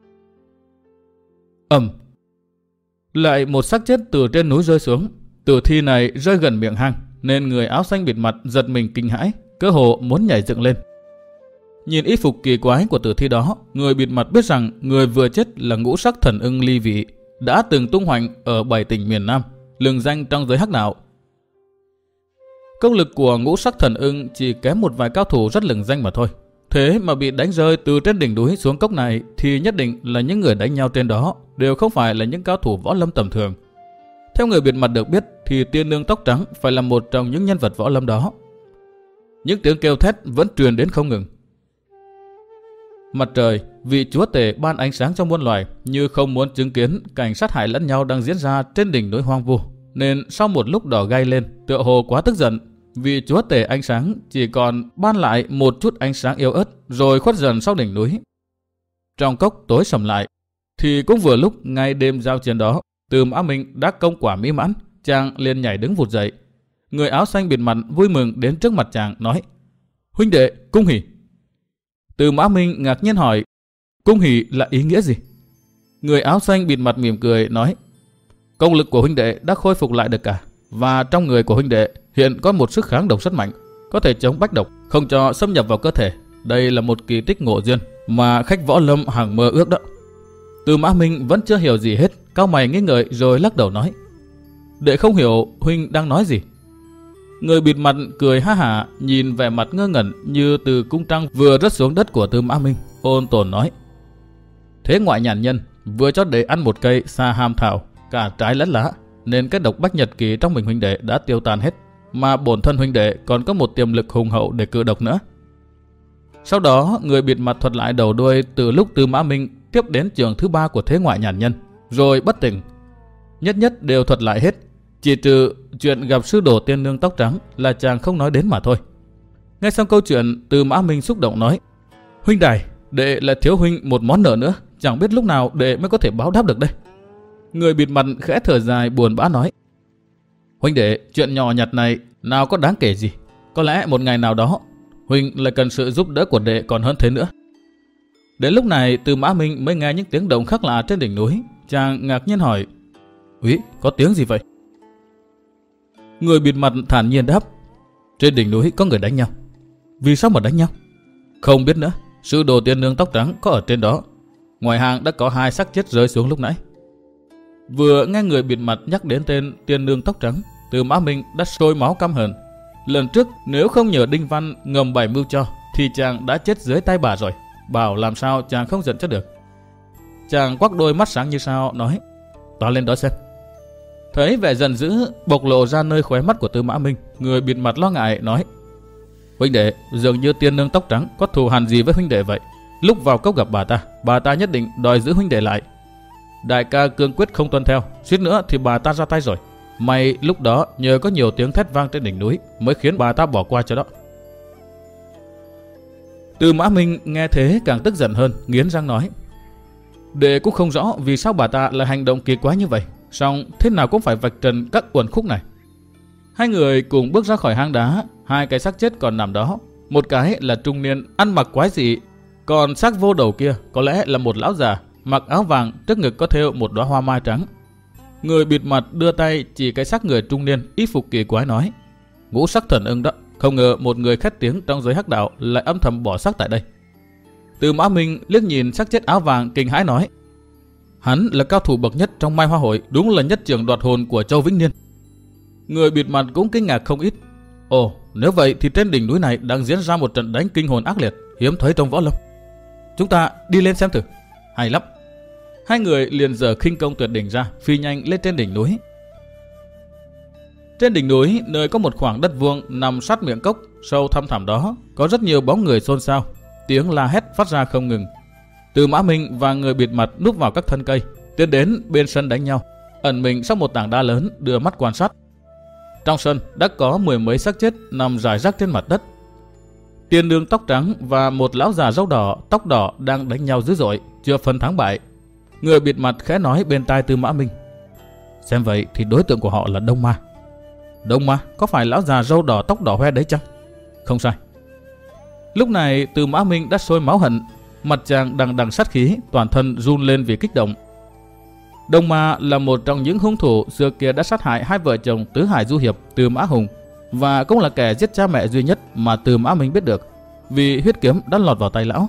Ầm! Lại một xác chết từ trên núi rơi xuống. Tử thi này rơi gần miệng hang, nên người áo xanh bịt mặt giật mình kinh hãi, cơ hồ muốn nhảy dựng lên. Nhìn y phục kỳ quái của tử thi đó, người bịt mặt biết rằng người vừa chết là Ngũ Sắc Thần Ưng Ly Vị, đã từng tung hoành ở 7 tỉnh miền Nam, lừng danh trong giới hắc đạo. Công lực của Ngũ Sắc Thần Ưng chỉ kém một vài cao thủ rất lừng danh mà thôi. Thế mà bị đánh rơi từ trên đỉnh núi xuống cốc này thì nhất định là những người đánh nhau trên đó đều không phải là những cao thủ võ lâm tầm thường. Theo người bịt mặt được biết thì tiên nương tóc trắng phải là một trong những nhân vật võ lâm đó. Những tiếng kêu thét vẫn truyền đến không ngừng. Mặt trời, vị chúa tể ban ánh sáng cho muôn loài, như không muốn chứng kiến cảnh sát hại lẫn nhau đang diễn ra trên đỉnh núi hoang vu, nên sau một lúc đỏ gay lên, tựa hồ quá tức giận, vị chúa tể ánh sáng chỉ còn ban lại một chút ánh sáng yếu ớt rồi khuất dần sau đỉnh núi. Trong cốc tối sầm lại, thì cũng vừa lúc ngay đêm giao chiến đó, Tư Mã Minh đã công quả mỹ mãn, chàng liền nhảy đứng vụt dậy. Người áo xanh bịt mặt vui mừng đến trước mặt chàng nói: Huynh đệ, cung hỉ. Tư Mã Minh ngạc nhiên hỏi: Cung hỉ là ý nghĩa gì? Người áo xanh bịt mặt mỉm cười nói: Công lực của huynh đệ đã khôi phục lại được cả, và trong người của huynh đệ hiện có một sức kháng độc rất mạnh, có thể chống bách độc, không cho xâm nhập vào cơ thể. Đây là một kỳ tích ngộ duyên mà khách võ lâm hằng mơ ước đó. Tư Mã Minh vẫn chưa hiểu gì hết, cau mày nghi ngợi rồi lắc đầu nói: Đệ không hiểu huynh đang nói gì. Người bịt mặt cười ha hả, nhìn vẻ mặt ngơ ngẩn như từ cung trăng vừa rớt xuống đất của Tư Mã Minh, ôn tồn nói: Thế ngoại nhàn nhân vừa cho đệ ăn một cây sa ham thảo, cả trái lẫn lá, nên cái độc bách nhật kỳ trong mình huynh đệ đã tiêu tan hết, mà bổn thân huynh đệ còn có một tiềm lực hùng hậu để cự độc nữa. Sau đó người bịt mặt thuật lại đầu đuôi từ lúc Tư Mã Minh tiếp đến trường thứ 3 của thế ngoại nhàn nhân, rồi bất tỉnh. Nhất nhất đều thuật lại hết, chỉ trừ chuyện gặp sư đồ tiên nương tóc trắng là chàng không nói đến mà thôi. Nghe xong câu chuyện, Tư Mã Minh xúc động nói: huynh đài, đệ lại thiếu huynh một món nợ nữa, chẳng biết lúc nào đệ mới có thể báo đáp được đây. Người bịt mặt khẽ thở dài buồn bã nói: huynh đệ, chuyện nhỏ nhặt này nào có đáng kể gì. Có lẽ một ngày nào đó huynh lại cần sự giúp đỡ của đệ còn hơn thế nữa. Đến lúc này Tư Mã Minh mới nghe những tiếng động khác lạ trên đỉnh núi. Chàng ngạc nhiên hỏi: úy, có tiếng gì vậy? Người bịt mặt thản nhiên đáp: trên đỉnh núi có người đánh nhau. Vì sao mà đánh nhau? Không biết nữa. Sư đồ tiên nương tóc trắng có ở trên đó. Ngoài hàng đã có 2 xác chết rơi xuống lúc nãy. Vừa nghe người bịt mặt nhắc đến tên tiên nương tóc trắng, Tư Mã Minh đã sôi máu căm hờn. Lần trước nếu không nhờ Đinh Văn ngầm bày mưu cho thì chàng đã chết dưới tay bà rồi. Bảo làm sao chàng không giận cho được. Chàng quắc đôi mắt sáng như sao nói: toa lên đó xem. Thấy vẻ giận dữ bộc lộ ra nơi khóe mắt của Tư Mã Minh, người bịt mặt lo ngại nói: huynh đệ, dường như tiên nương tóc trắng có thù hằn gì với huynh đệ vậy. Lúc vào cốc gặp bà ta nhất định đòi giữ huynh đệ lại. Đại ca cương quyết không tuân theo, suýt nữa thì bà ta ra tay rồi. May lúc đó nhờ có nhiều tiếng thét vang trên đỉnh núi mới khiến bà ta bỏ qua cho đó. Tư Mã Minh nghe thế càng tức giận hơn, nghiến răng nói: đệ cũng không rõ vì sao bà ta lại hành động kỳ quái như vậy, song thế nào cũng phải vạch trần các uẩn khúc này. Hai người cùng bước ra khỏi hang đá. 2 cái xác chết còn nằm đó. Một cái là trung niên ăn mặc quái dị, còn xác vô đầu kia có lẽ là một lão già mặc áo vàng, trước ngực có thêu một đóa hoa mai trắng. Người bịt mặt đưa tay chỉ cái xác người trung niên y phục kỳ quái nói: ngũ sắc thần ưng đó. Không ngờ một người khét tiếng trong giới hắc đạo lại âm thầm bỏ xác tại đây. Tư Mã Minh liếc nhìn xác chết áo vàng kinh hãi nói: hắn là cao thủ bậc nhất trong Mai Hoa Hội, đúng là nhất trưởng đoạt hồn của Châu Vĩnh Niên. Người bịt mặt cũng kinh ngạc không ít. Ồ, nếu vậy thì trên đỉnh núi này đang diễn ra một trận đánh kinh hồn ác liệt, hiếm thấy trong võ lâm. Chúng ta đi lên xem thử. Hay lắm. Hai người liền giở khinh công tuyệt đỉnh ra, phi nhanh lên trên đỉnh núi. Trên đỉnh núi, nơi có một khoảng đất vuông nằm sát miệng cốc sâu thăm thẳm đó, có rất nhiều bóng người xôn xao, tiếng la hét phát ra không ngừng. Tư Mã Minh và người bịt mặt núp vào các thân cây, tiến đến bên sân đánh nhau, ẩn mình sau một tảng đá lớn, đưa mắt quan sát. Trong sân đã có 10 mấy xác chết nằm rải rác trên mặt đất. Tiên nương tóc trắng và một lão già râu đỏ, tóc đỏ đang đánh nhau dữ dội, chưa phân thắng bại. Người bịt mặt khẽ nói bên tai Tư Mã Minh: xem vậy thì đối tượng của họ là Đông Ma. Đông Ma? Có phải lão già râu đỏ tóc đỏ hoe đấy chăng? Không sai. Lúc này Tư Mã Minh đã sôi máu hận, mặt chàng đằng đằng sát khí, toàn thân run lên vì kích động. Đông Ma là một trong những hung thủ xưa kia đã sát hại 2 vợ chồng tứ hải du hiệp Tư Mã Hùng, và cũng là kẻ giết cha mẹ duy nhất mà Tư Mã Minh biết được, vì huyết kiếm đã lọt vào tay lão.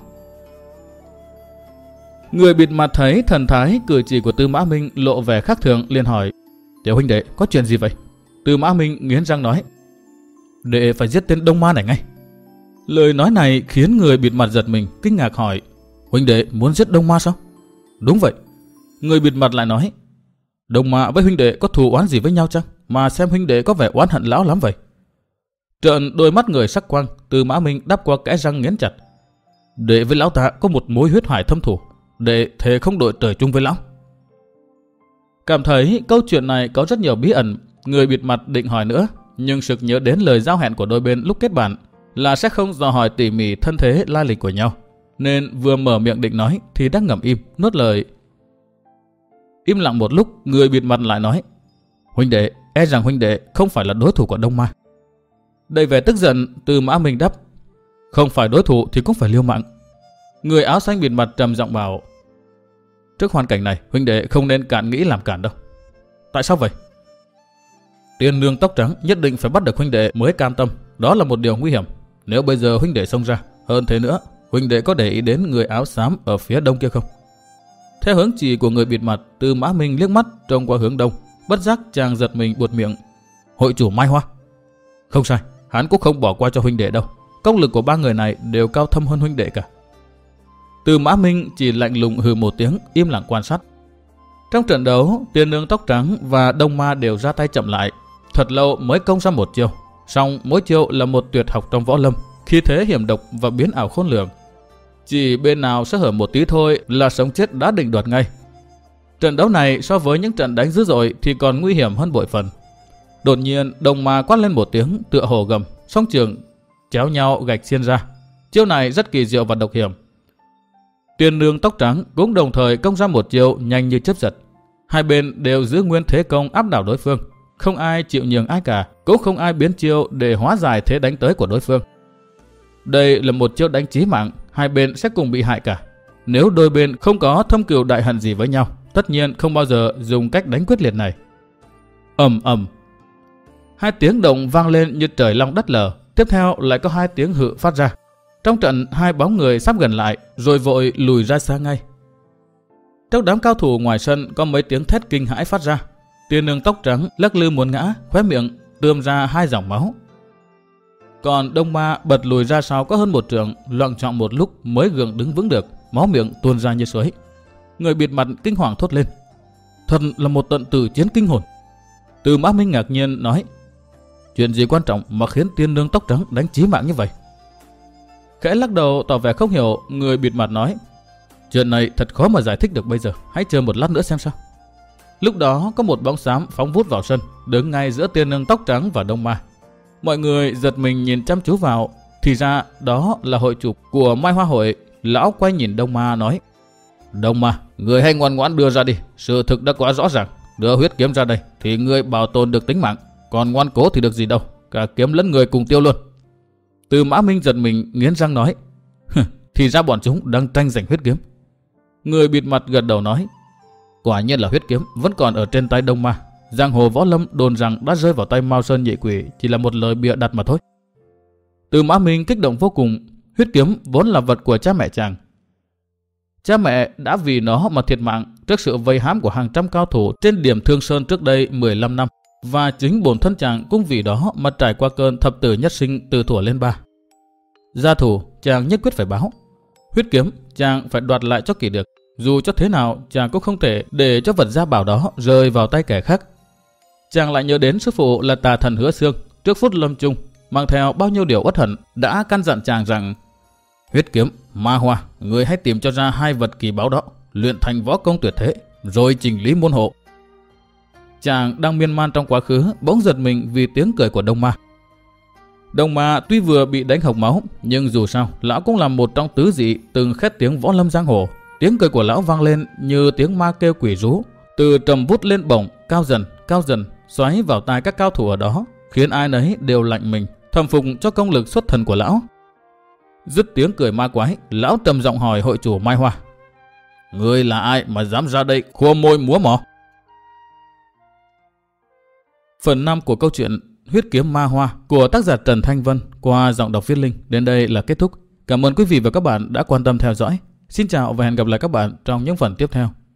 Người bịt mặt thấy thần thái cử chỉ của Tư Mã Minh lộ vẻ khác thường, liền hỏi: tiểu huynh đệ, có chuyện gì vậy? Tư Mã Minh nghiến răng nói: đệ phải giết tên Đông Ma này ngay. Lời nói này khiến người bịt mặt giật mình, kinh ngạc hỏi: huynh đệ muốn giết Đông Ma sao? Đúng vậy. Người bịt mặt lại nói: Đông Ma với huynh đệ có thù oán gì với nhau chăng, mà xem huynh đệ có vẻ oán hận lão lắm vậy? Trợn đôi mắt người sắc quang, Tư Mã Minh đáp qua kẽ răng nghiến chặt: đệ với lão ta có một mối huyết hải thâm thù, đệ thề không đội trời chung với lão. Cảm thấy câu chuyện này có rất nhiều bí ẩn, người bịt mặt định hỏi nữa, nhưng sực nhớ đến lời giao hẹn của đôi bên lúc kết bạn là sẽ không dò hỏi tỉ mỉ thân thế lai lịch của nhau, nên vừa mở miệng định nói thì đã ngậm im, nuốt lời. Im lặng một lúc, người bịt mặt lại nói: huynh đệ, e rằng huynh đệ không phải là đối thủ của Đông Ma. Đầy vẻ tức giận, Tư Mã Minh đáp: không phải đối thủ thì cũng phải liều mạng. Người áo xanh bịt mặt trầm giọng bảo: trước hoàn cảnh này, huynh đệ không nên cạn nghĩ làm cản đâu. Tại sao vậy? Tiên nương tóc trắng nhất định phải bắt được huynh đệ mới cam tâm, đó là một điều nguy hiểm. Nếu bây giờ huynh đệ xông ra, hơn thế nữa, huynh đệ có để ý đến người áo xám ở phía đông kia không? Theo hướng chỉ của người bịt mặt, Tư Mã Minh liếc mắt trông qua hướng đông, bất giác chàng giật mình buột miệng: hội chủ Mai Hoa. Không sai, hắn cũng không bỏ qua cho huynh đệ đâu. Công lực của 3 người này đều cao thâm hơn huynh đệ cả. Tư Mã Minh chỉ lạnh lùng hừ một tiếng, im lặng quan sát. Trong trận đấu, tiên nương tóc trắng và Đông Ma đều ra tay chậm lại, thật lâu mới công ra một chiêu. Song mỗi chiêu là một tuyệt học trong võ lâm, khí thế hiểm độc và biến ảo khôn lường. Chỉ bên nào sơ hở một tí thôi là sống chết đã định đoạt ngay. Trận đấu này so với những trận đánh dữ dội thì còn nguy hiểm hơn bội phần. Đột nhiên Đông Ma quát lên một tiếng tựa hồ gầm, song trường chéo nhau gạch xiên ra. Chiêu này rất kỳ diệu và độc hiểm. Tiên nương tóc trắng cũng đồng thời công ra một chiêu nhanh như chớp giật. Hai bên đều giữ nguyên thế công áp đảo đối phương, không ai chịu nhường ai cả, cũng không ai biến chiêu để hóa giải thế đánh tới của đối phương. Đây là một chiêu đánh chí mạng, hai bên sẽ cùng bị hại cả. Nếu đôi bên không có thâm cừu đại hận gì với nhau, tất nhiên không bao giờ dùng cách đánh quyết liệt này. Ầm ầm, hai tiếng động vang lên như trời long đất lở, tiếp theo lại có hai tiếng hự phát ra. Trong trận, hai bóng người sắp gần lại rồi vội lùi ra xa ngay. Trong đám cao thủ ngoài sân có mấy tiếng thét kinh hãi phát ra. Tiên nương tóc trắng lắc lư muốn ngã, khóe miệng tươm ra hai dòng máu. Còn Đông Ma bật lùi ra sau có hơn một trượng, loạng choạng một lúc mới gượng đứng vững được, máu miệng tuôn ra như suối. Người bịt mặt kinh hoàng thốt lên: thật là một trận tử chiến kinh hồn. Từ Mã Minh ngạc nhiên nói: chuyện gì quan trọng mà khiến tiên nương tóc trắng đánh chí mạng như vậy? Khẽ lắc đầu tỏ vẻ không hiểu, người bịt mặt nói: chuyện này thật khó mà giải thích được bây giờ, hãy chờ một lát nữa xem sao. Lúc đó có một bóng xám phóng vút vào sân, đứng ngay giữa tiên nương tóc trắng và Đông Ma. Mọi người giật mình nhìn chăm chú vào, thì ra đó là hội chủ của Mai Hoa hội. Lão quay nhìn Đông Ma nói: Đông Ma, người hãy ngoan ngoãn đưa ra đi, sự thực đã quá rõ ràng. Đưa huyết kiếm ra đây thì người bảo tồn được tính mạng, còn ngoan cố thì được gì đâu, cả kiếm lẫn người cùng tiêu luôn. Từ Mã Minh giật mình nghiến răng nói: thì ra bọn chúng đang tranh giành huyết kiếm. Người bịt mặt gật đầu nói: quả nhiên là huyết kiếm vẫn còn ở trên tay Đông Ma. Giang hồ võ lâm đồn rằng đã rơi vào tay Mao Sơn Nhị Quỷ chỉ là một lời bịa đặt mà thôi. Từ Mã Minh kích động vô cùng. Huyết kiếm vốn là vật của cha mẹ chàng. Cha mẹ đã vì nó mà thiệt mạng trước sự vây hãm của hàng trăm cao thủ trên điểm Thương Sơn trước đây 15 năm. Và chính bổn thân chàng cũng vì đó mà trải qua cơn thập tử nhất sinh từ thuở lên 3. Gia thủ chàng nhất quyết phải báo. Huyết kiếm chàng phải đoạt lại cho kỷ được. Dù cho thế nào chàng cũng không thể để cho vật gia bảo đó rơi vào tay kẻ khác. Chàng lại nhớ đến sư phụ là Tà Thần Hứa Xương trước phút lâm chung, mang theo bao nhiêu điều uất hận, đã căn dặn chàng rằng: huyết kiếm, ma hoa, người hãy tìm cho ra hai vật kỳ báu đó, luyện thành võ công tuyệt thế, rồi chỉnh lý môn hộ. Chàng đang miên man trong quá khứ, bỗng giật mình vì tiếng cười của Đông Ma. Đông Ma tuy vừa bị đánh hộc máu, nhưng dù sao lão cũng là một trong tứ dị từng khét tiếng võ lâm giang hồ. Tiếng cười của lão vang lên như tiếng ma kêu quỷ rú, từ trầm vút lên bổng, cao dần xoáy vào tai các cao thủ ở đó, khiến ai nấy đều lạnh mình, thầm phục cho công lực xuất thần của lão. Dứt tiếng cười ma quái, lão trầm giọng hỏi hội chủ Mai Hoa: người là ai mà dám ra đây khua môi múa mỏ? Phần 5 của câu chuyện Huyết kiếm ma hoa của tác giả Trần Thanh Vân qua giọng đọc Viết Linh đến đây là kết thúc. Cảm ơn quý vị và các bạn đã quan tâm theo dõi. Xin chào và hẹn gặp lại các bạn trong những phần tiếp theo.